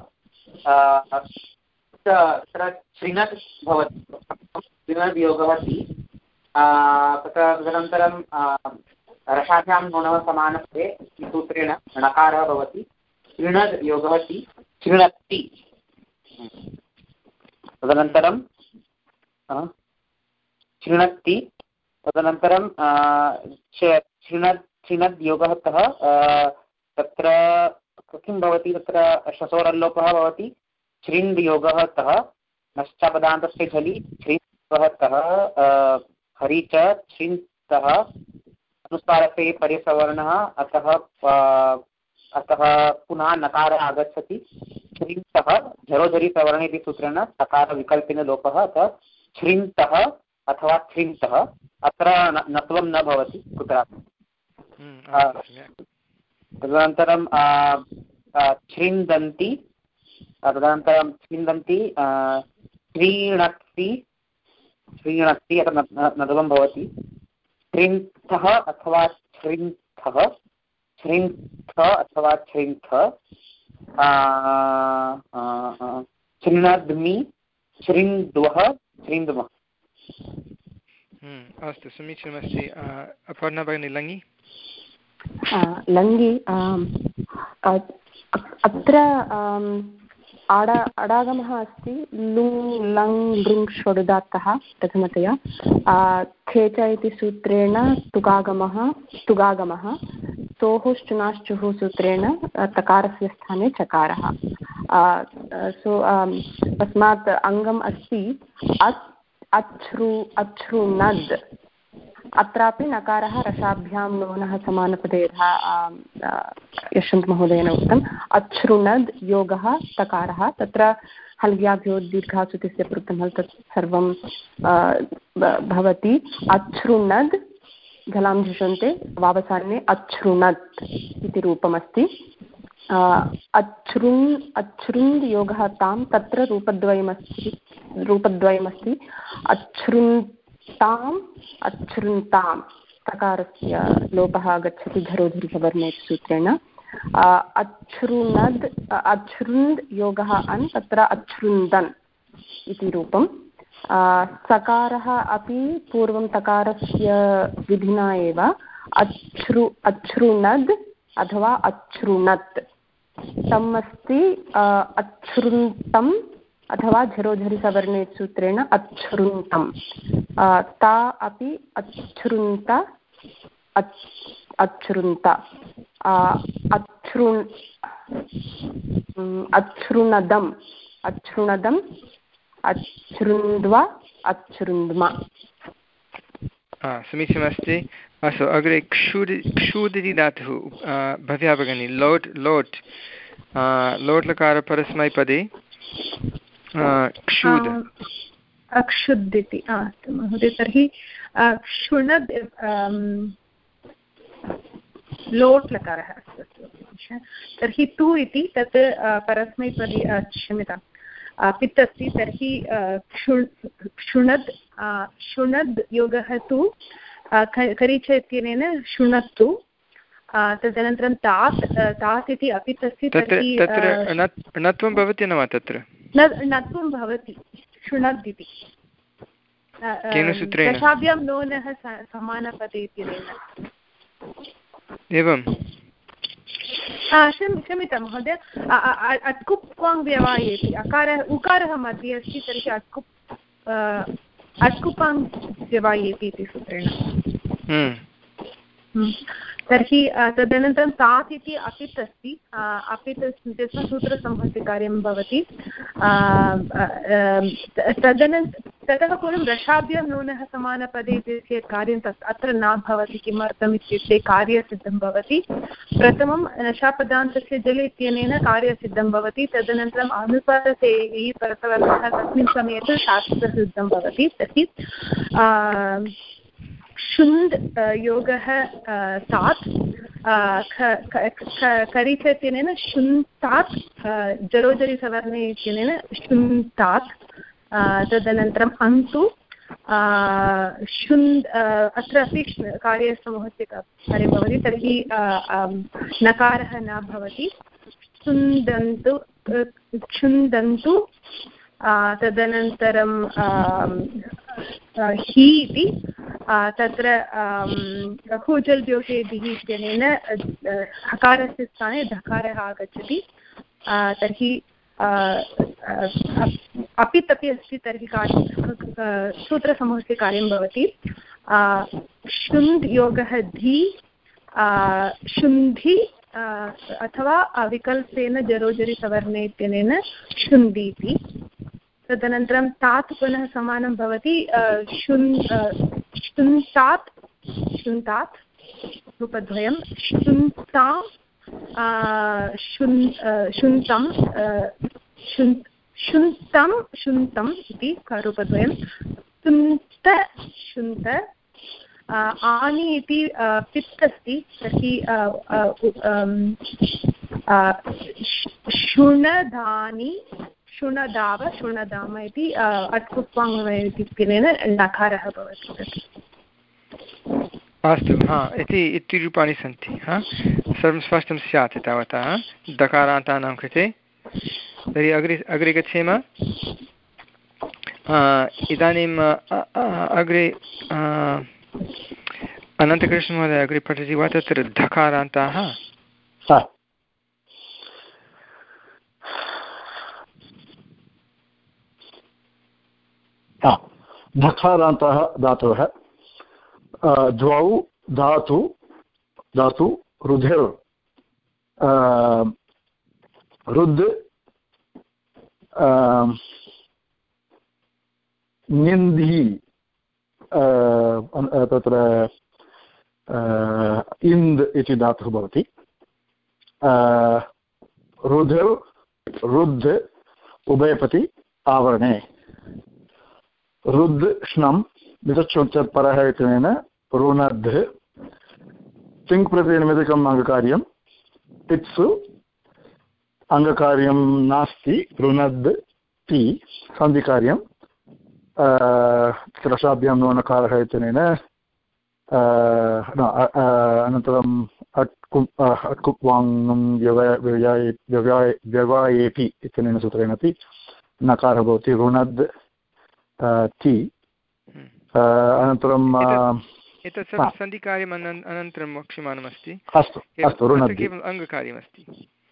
तत्र श्रिनत् भवति, श्रिनद् योगः अस्ति। तत्र तदनन्तरं रसाभ्यां गुणः समानत्वे सूत्रेण णकारः भवति, श्रिणद् योगः अस्ति, शृणत्ति। तदनन्तरं शृणत्ति, तदनन्तरं शृणद् शृणद् योगः तः तत्र किं भवति? तत्र शसोरल्लोपः भवति, श्रिन्द् योगः तः नश्चपदान्तस्य झलि श्रिन्द् योगः तः हरि च श्रिन्तः अनुस्वारस्य पर्यसवर्णः, अतः अतः पुनः नकारः आगच्छति, श्रिन्तः झरोझरि सवर्णे इति सूत्रेण सकारविकल्पेन लोपः, अतः श्रिन्तः अथवा श्रिन्तः। अत्र नत्वं न भवति कुत्रापि। तदनन्तरं छृन्दन्ति, तदनन्तरं छृन्दन्ति श्रीणक्ति श्रीणक्ति, अत्र नत्वं भवति, श्रिन्थः अथवा श्रिन्थः, श्रिन्थ अथवा श्रिन्थ। श्रीणद्मि श्रिन्द्वः श्रिन्द्मः।
अस्तु, समीचीनमस्ति। अपर्णा भगिनी, लङि
लङि अत्र आडा अडागमः अस्ति, लुङ् लङ् लृङ् षडुदात्तः प्रथमतया। खेच इति सूत्रेण तुगागमः स्तुगागमः, सोः श्चुनाश्चुः सूत्रेण तकारस्य स्थाने चकारः। सो तस्मात् अङ्गम् अस्ति अच् अच्छ्रु अच्छ्रुनद्। अत्रापि नकारः रसाभ्यां लोनः समानपदे यथा यशवन्त महोदयेन उक्तम्। अच्छ्रुनद् योगः तकारः, तत्र हल्ग्याभ्यो दीर्घासु इत्यस्य पृक्तं हल्, तत् सर्वं भवति। अच्छ्रुनद् झलां झुषन्ते वावसान्ये अच्छृणत् इति रूपमस्ति। अच्छृन् अच्छृन् योगः तां तत्र रूपद्वयमस्ति रूपद्वयमस्ति अच्छृन्ताम् अच्छृन्तां तकारस्य लोपः आगच्छति झरोझरिसवर्णे सूत्रेण। अच्छृणद् अच्छृन्द् योगः अन् तत्र अच्छृन्दन् इति रूपं। सकारः अपि पूर्वं तकारस्य विधिना एव अच्छृ अच्छृणद् अथवा अच्छृणत् तम् अस्ति अच्छृन्तम् अथवा झरोझरिसवर्णे सूत्रेण अच्छृन्तं। ता अपि अच्छृन्त अच्छृन्त अच्छृण् अच्छृणदम् अच्छृणदम् अच्छृन्द्वा अच्छृन्द्म।
समीचीनमस्ति। अस्तु अग्रे क्षुद् क्षुद् इति धातुः भव्या भगिनी लोट् लोट् लोट् लकार परस्मैपदे क्षुद्
अक्षुद् इति अस्तु महोदय। तर्हि क्षुणद् लोट् लकारः अस्तु। तर्हि तु इति तत् परस्मैपदी क्षम्यतां पित् अस्ति। तर्हि क्षुणद् क्षुणद् योगः तु करीच इत्यनेन शृणत्तु। तदनन्तरं तात् तात् इति अपित् अस्ति।
तत्र णत्वं भवति न वा? तत्र
णत्वं भवति शृणद् इति दशाभ्यां नोनः समानपदे इत्यनेन।
एवं
क्षम्यतां महोदय। अट्कुप्वाङ् व्यवायेति अकारः उकारः मध्ये अस्ति। तर्हि अट्कुप् अट्कुपाङ् व्यवायेति इति सूत्रेण। तर्हि तदनन्तरं तात् इति अपित् अस्ति। अपित् सूत्रसंहतिकार्यं भवति। तदनन्तरं ततः पूर्वं रसाभ्यां नूनः समानपदे इत्यस्य कार्यं तत् अत्र न भवति। किमर्थम् इत्युक्ते कार्यसिद्धं भवति। प्रथमं रसापदान्तस्य जल इत्यनेन कार्यसिद्धं भवति। तदनन्तरम् अनुपाते परसवर्णः तस्मिन् समये तु शास्त्रसिद्धं भवति। तर्हि क्षुन्द् योगः तात् करिच इत्यनेन शुन्तात् जरोजरिसवर्णे इत्यनेन शुन्तात्। तदनन्तरम् अन्तु शुन्द् अत्र अपि कार्यसमूहस्य कार्यं भवति। तर्हि नकारः न भवति। क्षुन्दन्तु क्षुन्दन्तु तदनन्तरं हि इति तत्र हूजल्द्योषेधिः इत्यनेन हकारस्य स्थाने धकारः आगच्छति। तर्हि अपित् अपि अस्ति। तर्हि कार्यं सूत्रसमूहस्य कार्यं भवति। शुन्द् योगः धी शुन्धि अथवा विकल्पेन जरोजरिसवर्णे इत्यनेन शुन्दीति। तदनन्तरं तात् पुनः समानं भवति। शुन् शुन्तात् शुन्तात् रूपद्वयं शुन्तां शुन् शुन्तं शुन्तं शुन्तम् इति रूपद्वयं शुन्त शुन्त। आनि इति पित् अस्ति। तर्हि शुणदानि शुणदाव शुणदाम इति अट्कुप्वाङ् इत्यनेन नकारः भवति।
अस्तु हा इति इति रूपाणि सन्ति। हा सर्वं स्पष्टं स्यात् तावता दकारान्तानां कृते। तर्हि अग्रे अग्रे गच्छेम। इदानीम् अग्रे अनन्तकृष्णमहोदय अग्रे पठति वा? तत्र धकारान्ताः
धकारान्तः धातवः द्वौ धातु धातु रुधिर् रुद् निन्धि तत्र इन्द् इति धातुः भवति। रुधिर् रुद् उभयपति आवरणे रुद् श्नं वितच्छोच्चत्परः इत्यनेन ऋणद् तिङ् प्रत्ययनिमित्तकम् अङ्गकार्यं तित्सु अङ्गकार्यं नास्ति ऋणद् ति सन्धिकार्यं रसाभ्यां नोनकारः इत्यनेन अनन्तरम् अट्कुप्वाङ्गं व्यवायेपि इत्यनेन सूत्रेण अपि नकारः भवति ऋणद् ति अनन्तरम्
एतत् सर्वं सन्धिकार्यम् अनन्तरं वक्ष्यमाणमस्ति
अस्तु अस्तु ऋणद्
केवलम् अङ्गकार्यमस्ति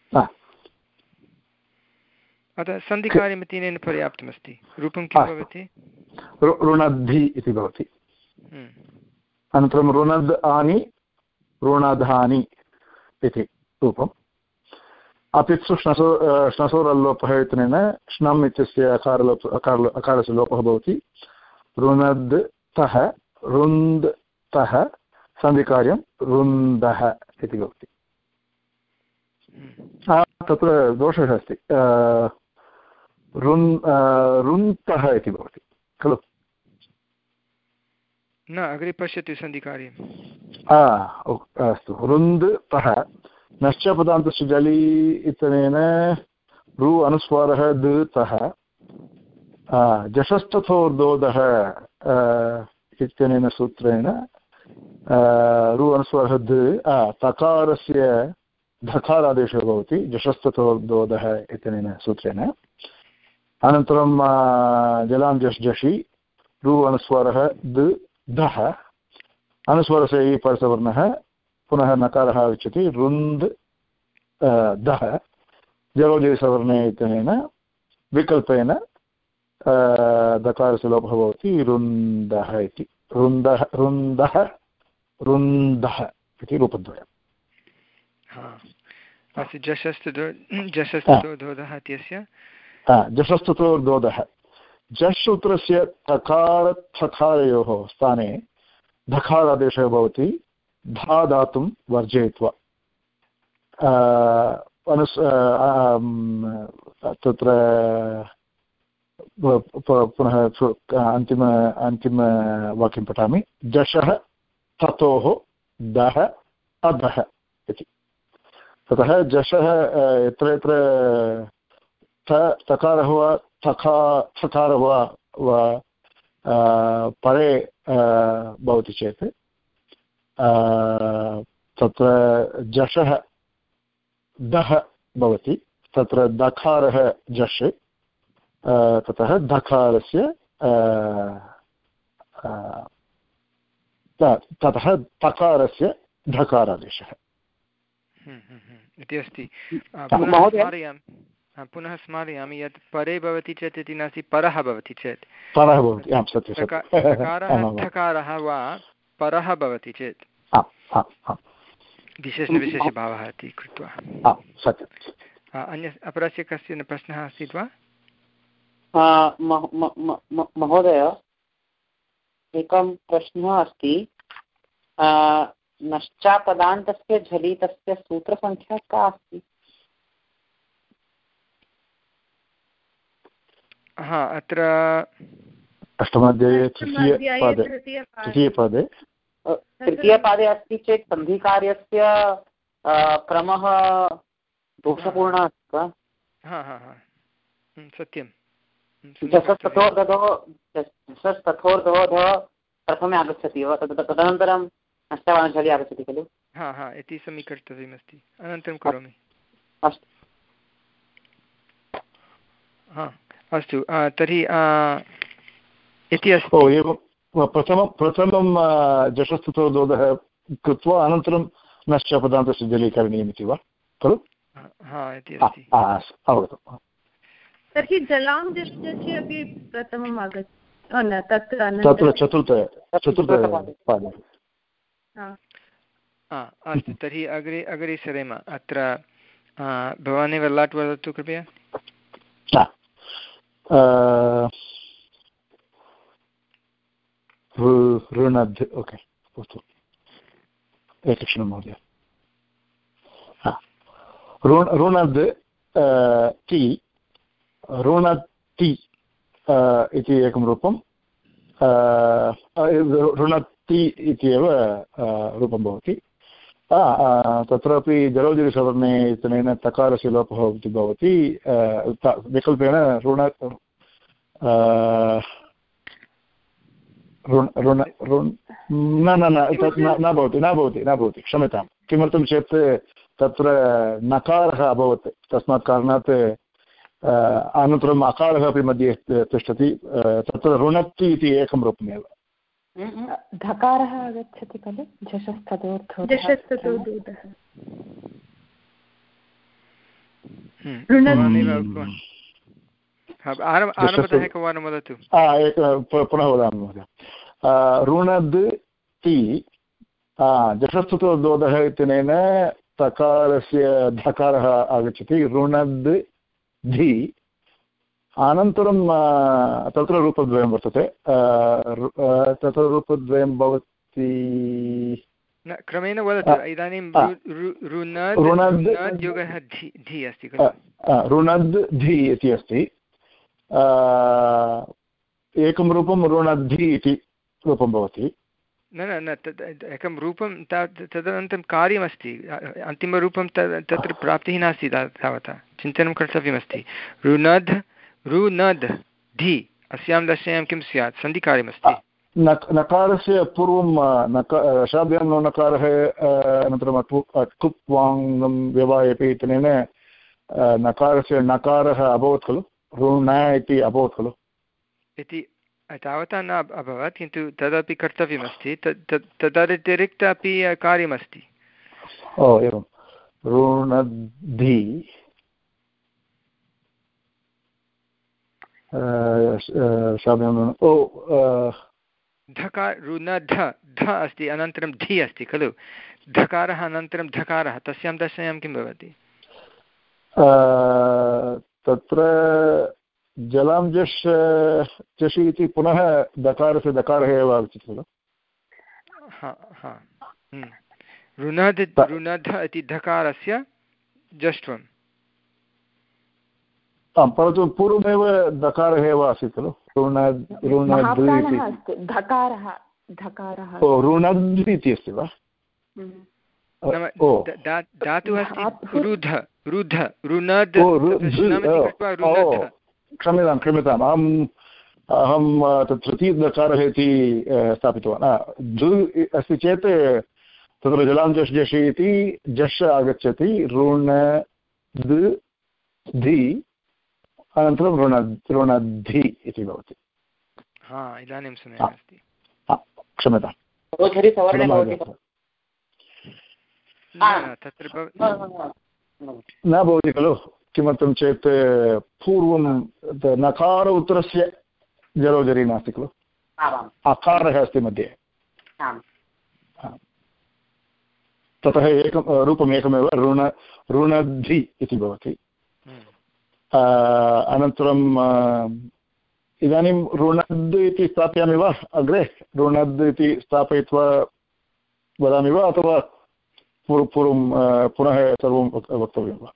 अतः सन्धिकार्यमिति तेन पर्याप्तमस्ति रूपं किं भवति
ऋणद्धि इति भवति अनन्तरं ऋणद् आनि ऋणधानि इति रूपम् अपित्सु श्नसो श्नसोरल्लोपः इत्यनेन श्नम् इत्यस्य अकारलोप अकार अकारस्य लोपः भवति ऋणद् तः रुन्द् तः सन्धिकार्यं रुन्दः इति भवति तत्र दोषः अस्ति रुन् रुन्तः इति भवति खलु
न अग्रे पश्यतु सन्धिकार्यम्
अस्तु रुन्द् तः नश्चपदान्तस्य जलि इत्यनेन रु अनुस्वारः द तः जशस्तथोर्दोदः इत्यनेन सूत्रेण रु अनुस्वारः द तकारस्य धकारादेशः भवति जशस्तथोर्दोदः इत्यनेन सूत्रेण अनन्तरं जलां जश् जषि रु अनुस्वारः द धः अनुस्वारस्य इ परसवर्णः पुनः नकारः आगच्छति रुन्द् दः जलोजयसवर्णे इत्यनेन विकल्पेन दकारस्य लोपः भवति रुन्दः इति रुन्दः रुन्दः रुन्दः इति रूपद्वयम्
अस्तु जशस्तुदोधः इत्यस्य
जशस्तुतोर्दोधः जश् सूत्रस्य तकार थकारयोः स्थाने धकारादेशः भवति धा दातुं वर्जयित्वा अनुस् तत्र पुनः अन्तिम अन्तिमवाक्यं पठामि जशः ततोः दः अधः इति ततः जशः यत्र यत्र तकारः वा थका थकारः वा वा परे भवति चेत् तत्र जशः दः भवति तत्र दकारः जश् ततः धकारस्य ततः तकारस्य धकारादेशः
इति अस्ति स्मारयामि पुनः स्मारयामि यत् परे भवति चेत् इति नास्ति परः भवति चेत्
परः भवति
तकारः ठकारः वा परः भवति चेत् विशेषविशेषभावः इति कृत्वा अन्य अपरस्य कश्चन प्रश्नः आसीत् वा
महोदय एकं प्रश्नः अस्ति नश्चापदान्तस्य झलितस्य सूत्रसङ्ख्या का अस्ति
हा अत्र
अष्टमाध्याये तृतीयपादे तृतीयपादे
तृतीयपादे अस्ति चेत् सन्धिकार्यस्य क्रमः दोषपूर्णः अस्ति वा
हा हा हा सत्यं
तथोर्धोधः प्रथमे आगच्छति वा तदनन्तरं नष्टवानझलि आगच्छति खलु
हा हा इति समीकर्तव्यमस्ति अनन्तरं करोमि
अस्तु
हा अस्तु तर्हि इति अस्ति
एवं प्रथमं प्रथमं जशस्तुतोर्दोधः कृत्वा अनन्तरं नश्चपदान्तस्य जली करणीयमिति वा खलु
हा इति अस्ति
अवगतम्
तर्हि जलां जस्य अपि प्रथमम् आगच्छति
तत्र चतुर्थ चतुर्थपादे
अस्तु तर्हि अग्रे अग्रे सरेम अत्र भवानेव लाट् वदतु कृपया
ऋणद् ओके अस्तु एकक्षणं महोदय ऋणद् ति ऋणति इति एकं रूपं रुणति इत्येव रूपं भवति। तत्रापि जरोजरिसवर्णे इत्यनेन तकारस्य लोपः भवति विकल्पेन ऋण ऋण ऋण न न न भवति न भवति न भवति क्षम्यतां। किमर्थं चेत् तत्र नकारः अभवत् तस्मात् कारणात् अनन्तरम् अकारः अपि मध्ये तिष्ठति तत्र ऋणति इति एकं रूपमेव।
धकारः आगच्छति खलु
पुनः वदामि महोदय। ऋणद् ति जषस्तुतोदोदः इत्यनेन तकारस्य धकारः आगच्छति ऋणद् धि अनन्तरं तत्र रूपद्वयं वर्तते तत्र रूपद्वयं भवति
न क्रमेण वदतु इदानीं ऋणद् योगः धि अस्ति खलु
ऋणद् धि इति अस्ति एकं रूपं ऋणद्धि इति रूपं भवति
न न न तद् एकं रूपं तदनन्तरं कार्यमस्ति अन्तिमरूपं तत्र प्राप्तिः नास्ति तावता चिन्तनं कर्तव्यमस्ति ऋणद् ऋणद् धि अस्यां दशायां किं स्यात् सन्धिकार्यमस्ति
नकारस्य पूर्वं नक शाब्यां नकारः अनन्तरं कुप् वाङ्गं व्यवायपि इत्यनेन नकारस्य नकारः अभवत् खलु ऋण इति अभवत् खलु
इति तावता न अभवत् किन्तु तदपि कर्तव्यमस्ति तद् तदतिरिक्त अपि कार्यमस्ति।
ओ एवं ऋणद्धि ओ
धकार ऋणध ध अस्ति अनन्तरं धि अस्ति खलु धकारः अनन्तरं धकारः तस्यां दशायां किं भवति
तत्र जलां जश् जषि इति पुनः दकारस्य दकारः एव आगच्छति खलु
ऋणद् ऋणध इति धकारस्य जष्ट्वम्
आम् परन्तु पूर्वमेव दकारः एव आसीत् खलु ऋणद् ऋणद् इति ऋणद् इति अस्ति वा
धातुः अस्ति रुध रुध ऋणद्
क्षम्यतां क्षम्यताम् अहम् अहं तत् तृतीयदकारः इति स्थापितवान् धु अस्ति चेत् तत्र जलां जश् जषि इति जश् आगच्छति ऋण द् धि अनन्तरं ऋण ऋणद्धि इति भवति।
हा इदानीं सम्यक् अस्ति
क्षम्यतां न भवति खलु किमर्थं चेत् पूर्वं नकार उत्तरस्य जरोजरी नास्ति खलु अकारः अस्ति मध्ये ततः एकं रूपम् एकमेव ऋण ऋणद्धि इति भवति। अनन्तरं इदानीं ऋणद् इति स्थापयामि वा अग्रे ऋणद् इति स्थापयित्वा वदामि वा अथवा पूर्वं पुनः सर्वं वक्तव्यं वा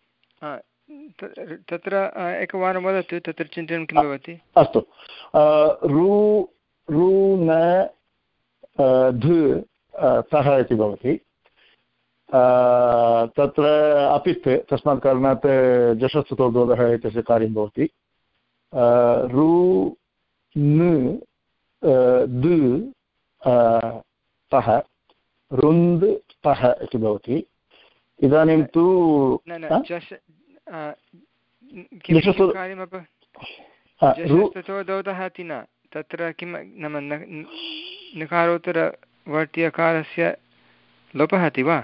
तत्र एकवारं वदतु तत्र चिन्तनं किं भवति।
अस्तु रु रु न ध तः इति भवति तत्र अपित् तस्मात् कारणात् जषस्तुतोद्बोधः इत्यस्य कार्यं भवति रु न द तः रुन्द् तः इति भवति। इदानीं तु
जषस्तुतोद्बोधः इति न तत्र किं नाम नकारोत्तरवर्तीयकारस्य लोपः अस्ति वा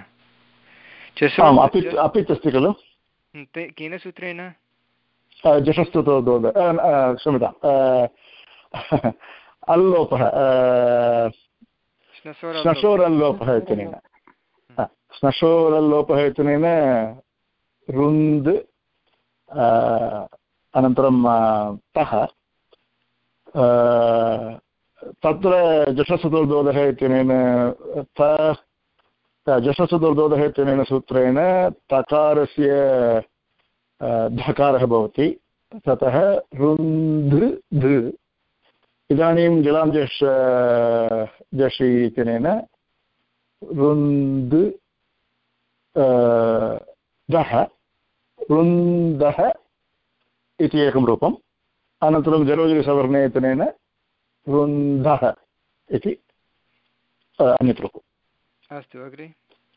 अपित् अस्ति खलु
केन सूत्रेण
जषस्तुतोद्बोध क्षम्यताम् अल्लोपः स्नशोरल्लोपः इत्यनेन स्नशोरल्लोपः इत्यनेन रुन्द् अनन्तरं तः तत्र जषस्तुतोद्बोधः इत्यनेन जषस्तुतोद्बोधः इत्यनेन सूत्रेण तकारस्य धकारः भवति ततः रुन्ध् ध इदानीं जलां जश् जषि इत्यनेन रुन्द् दः रुन्दः इति एकं रूपम् अनन्तरं जलोजलिसवर्णे इत्यनेन रुन्धः इति अन्यत् रूपम्
अस्तु अग्रे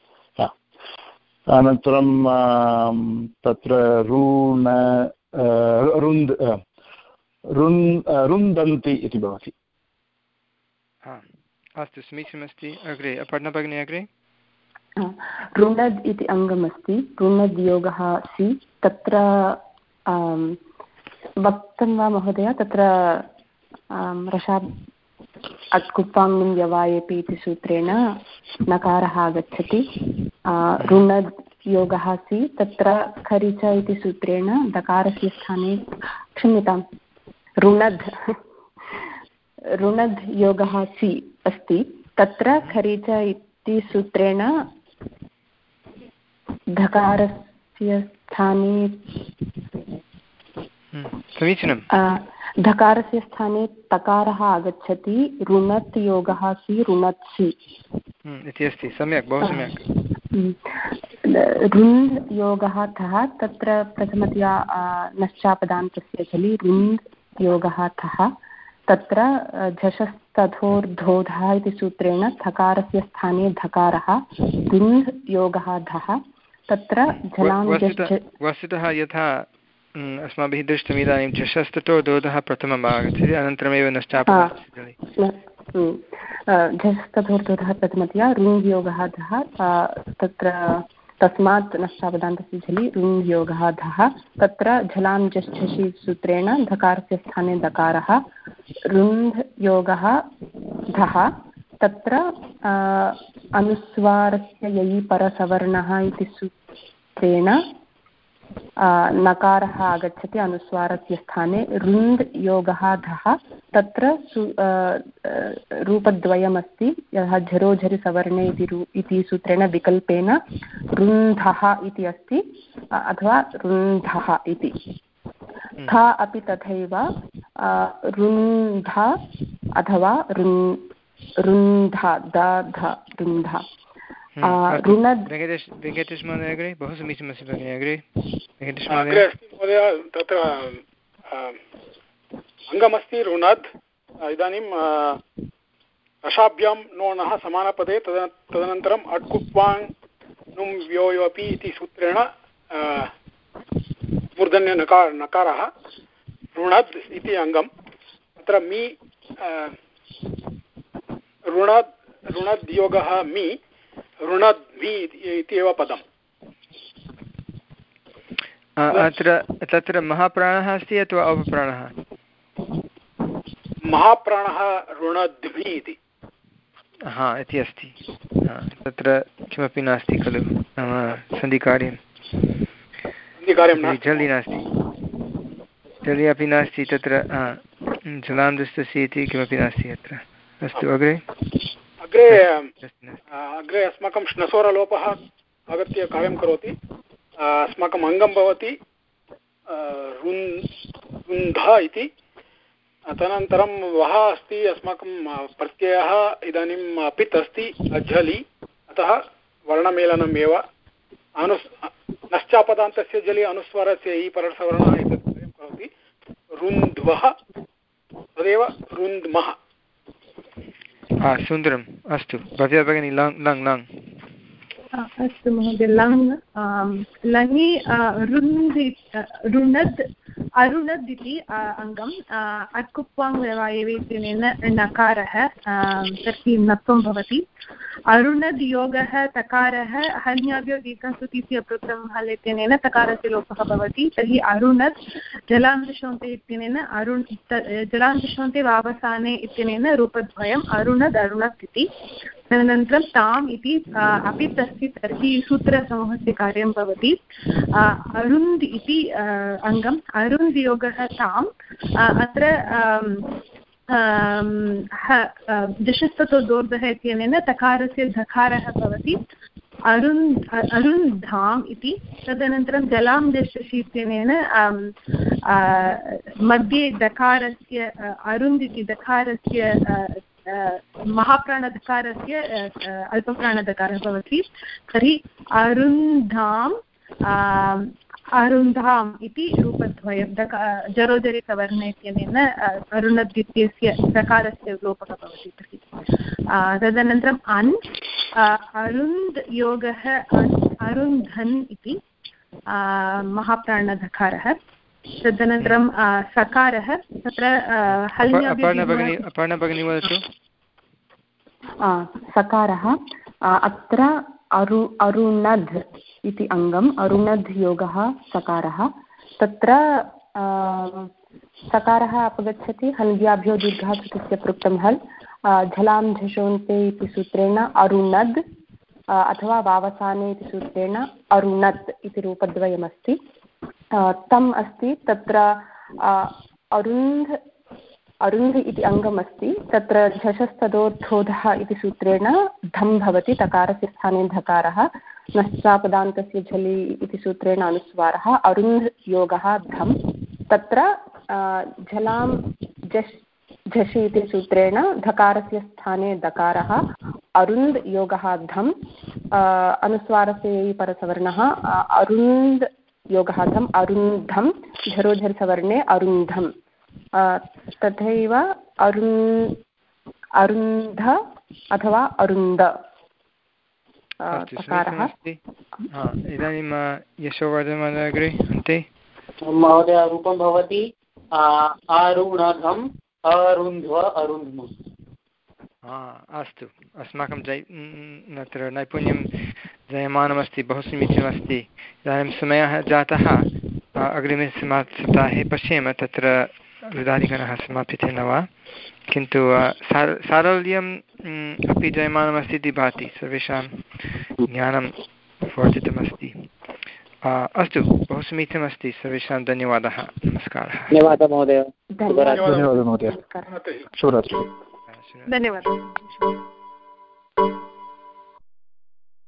अनन्तरं तत्र ऋण रुन्द् रुन् रुन्दन्ति इति भवति
अस्तु समीचीनमस्ति अग्रे पठनभगिनी अग्रे
रुणद् इति अङ्गमस्ति रुणद् योगः सि तत्र वक्तं वा महोदय तत्र रसा अट्कुप्पाङ्गं व्यवायेपि इति सूत्रेण नकारः आगच्छति रुणद् योगः सि तत्र खरिच इति सूत्रेण दकारस्य स्थाने क्षम्यतां रुणद् रुणद् योगः सि अस्ति तत्र खरिच इति सूत्रेण धकारस्य स्थाने
समीचीनं
धकारस्य स्थाने तकारः आगच्छति रुणत् योगः सि रुणत्सि
इति अस्ति सम्यक् बहु सम्यक्
रुन्द् योगः थः तत्र प्रथमतया नश्चापदान्तस्य झलि रुन्द् योगः थः तत्र झषस्तथोर्धोधः इति सूत्रेण थकारस्य स्थाने धकारः रुन्द् योगः धः तत्र झलां
वस्तुतः यथा अस्माभिः दृष्टम् इदानीं झषस्ततो दोधः प्रथमम् आगच्छति अनन्तरमेव नश्चापदान्तस्य
झषस्तथोर्धोधः प्रथमतया रुन्द् योगः धः तत्र तस्मात् नश्चापदान्तस्य झलि रुन्द् योगः धः तत्र झलां झषि सूत्रेण धकारस्य स्थाने दकारः रुन्द् योगः धः तत्र अनुस्वारस्य ययि परसवर्णः इति सूत्रेण नकारः आगच्छति अनुस्वारस्य स्थाने रुन्द् योगः धः तत्र रूपद्वयमस्ति यः झरो झरि सवर्णे इति रू इति सूत्रेण विकल्पेन रुन्धः इति अस्ति अथवा रुन्धः इति था अपि तथैव रुन्ध अथवा रुन् रुन्ध द रुन्ध
वेङ्कटेश महोदय अग्रे बहु समीचीनमस्ति भगिनी अग्रे वेङ्कटेश
महोदय तत्र अङ्गमस्ति रुणद् इदानीं रसाभ्यां नोणः समानपदे तद तदनन्तरम् अट्कुप्वाङ् नुं व्योयो अपि इति सूत्रेण मूर्धन्य नकार नकारः रुणद् इति अङ्गं तत्र मी रुणद् रुणद् योगः मी रुणद्वि इति एव पदम्
अत्र तत्र महाप्राणः अस्ति अथवा अपप्राणः
महाप्राणः रुणद्वि इति
हा इति अस्ति तत्र किमपि नास्ति खलु नाम सन्धिकार्यं जलि नास्ति जलि अपि नास्ति तत्र जलान्दस्तस्य इति किमपि नास्ति अत्र अस्तु अग्रे
अग्रे अग्रे अस्माकं श्नसोरलोपः आगत्य कार्यं करोति अस्माकम् अङ्गं भवति रुन्ध इति तदनन्तरं वः अस्ति अस्माकं प्रत्ययः इदानीं पित् अस्ति झलि अतः वर्णमेलनम् एव अनुस् नश्चापदान्तस्य जलि अनुस्वारस्य इ परसवर्णः एतत् कार्यं करोति रुन्द्वः तदेव रुन्द्मः
सुन्दरम् अस्तु भव्या भगिनी लङ् लङ् लङ्
अस्तु महोदय लङ् लङि रुन्द् रुणद् अरुणद् इति अङ्गम् अट्कुप्वाङ् व्यवायवे इत्यनेन नकारः तर्हि नत्वं भवति अरुणद् योगः तकारः हन्याभ्यो दीर्घसुतिस्य प्रथमं हल् इत्यनेन तकारस्य लोपः भवति तर्हि अरुणद् जलान्तशोन्ते इत्यनेन अरुण् जलान्तशोन्ते वावसाने इत्यनेन रूपद्वयम् अरुणद् अरुणत् इति तदनन्तरं ताम् इति अपि तस्य तर्हि सूत्रसमूहस्य कार्यं भवति अरुन्द् इति अङ्गम् अरुन्द् योगः ताम् अत्र दशस्ततो दोर्धः इत्यनेन तकारस्य धकारः भवति अरुन् अरुन्धाम् इति तदनन्तरं जलां दशसि इत्यनेन मध्ये दकारस्य अरुन्द् इति दकारस्य महाप्राणदकारस्य अल्पप्राणदकारः भवति तर्हि अरुन्धाम् अरुन्धाम् इति रूपद्वयं दका जरोजरि सवर्णे इत्यनेन अरुणद् इत्यस्य दकारस्य लोपः भवति तर्हि तदनन्तरम् अन् अरुन्द् योगः अन् अरुन्धन् इति महाप्राणदकारः तदनन्तरं सकारः तत्र
सकारः अत्र अरु अरुणध् इति अङ्गम् अरुणध् योगः सकारः तत्र सकारः अपगच्छति हल्व्याभ्यो दीर्घः चतुस्य पृक्तं हल् झलां झषोन्ते इति सूत्रेण अरुणद् अथवा वावसाने इति सूत्रेण अरुणत् इति रूपद्वयमस्ति तम् अस्ति तत्र अरुन्ध् अरुन्ध् इति अङ्गमस्ति तत्र झषस्तदोर्धोधः इति सूत्रेण धम् भवति तकारस्य स्थाने धकारः नश्चापदान्तस्य झलि इति सूत्रेण अनुस्वारः अरुन्ध् योगः धम् तत्र झलां झष् झषि इति सूत्रेण धकारस्य स्थाने दकारः अरुन्ध् योगः धम् अनुस्वारस्य परसवर्णः अरुन्ध् योगः धम् अरुन्धं झरोझरसवर्णे अरुन्धम् तथैव अरुन् अरुन्ध अथवा अरुन्द तकारः
इदानीं यशोवर्धन अग्रे अन्ते
महोदय रूपं भवति अरुणधम् अरुन्ध्व अरुन्ध्म
अस्तु अस्माकं जै अत्र नैपुण्यं जयमानमस्ति बहु समीचीनमस्ति इदानीं समयः जातः अग्रिमे सप्ताहे पश्येम तत्र रुदादिगणः समाप्यते न वा किन्तु सार सारल्यम् अपि जयमानमस्ति इति भाति सर्वेषां ज्ञानं वर्धितमस्ति अस्तु बहु समीचीनमस्ति सर्वेषां धन्यवादः नमस्कारः
धन्यवादः महोदय
धन्यवादः महोदय शुभरात्रिः
धन्यवादः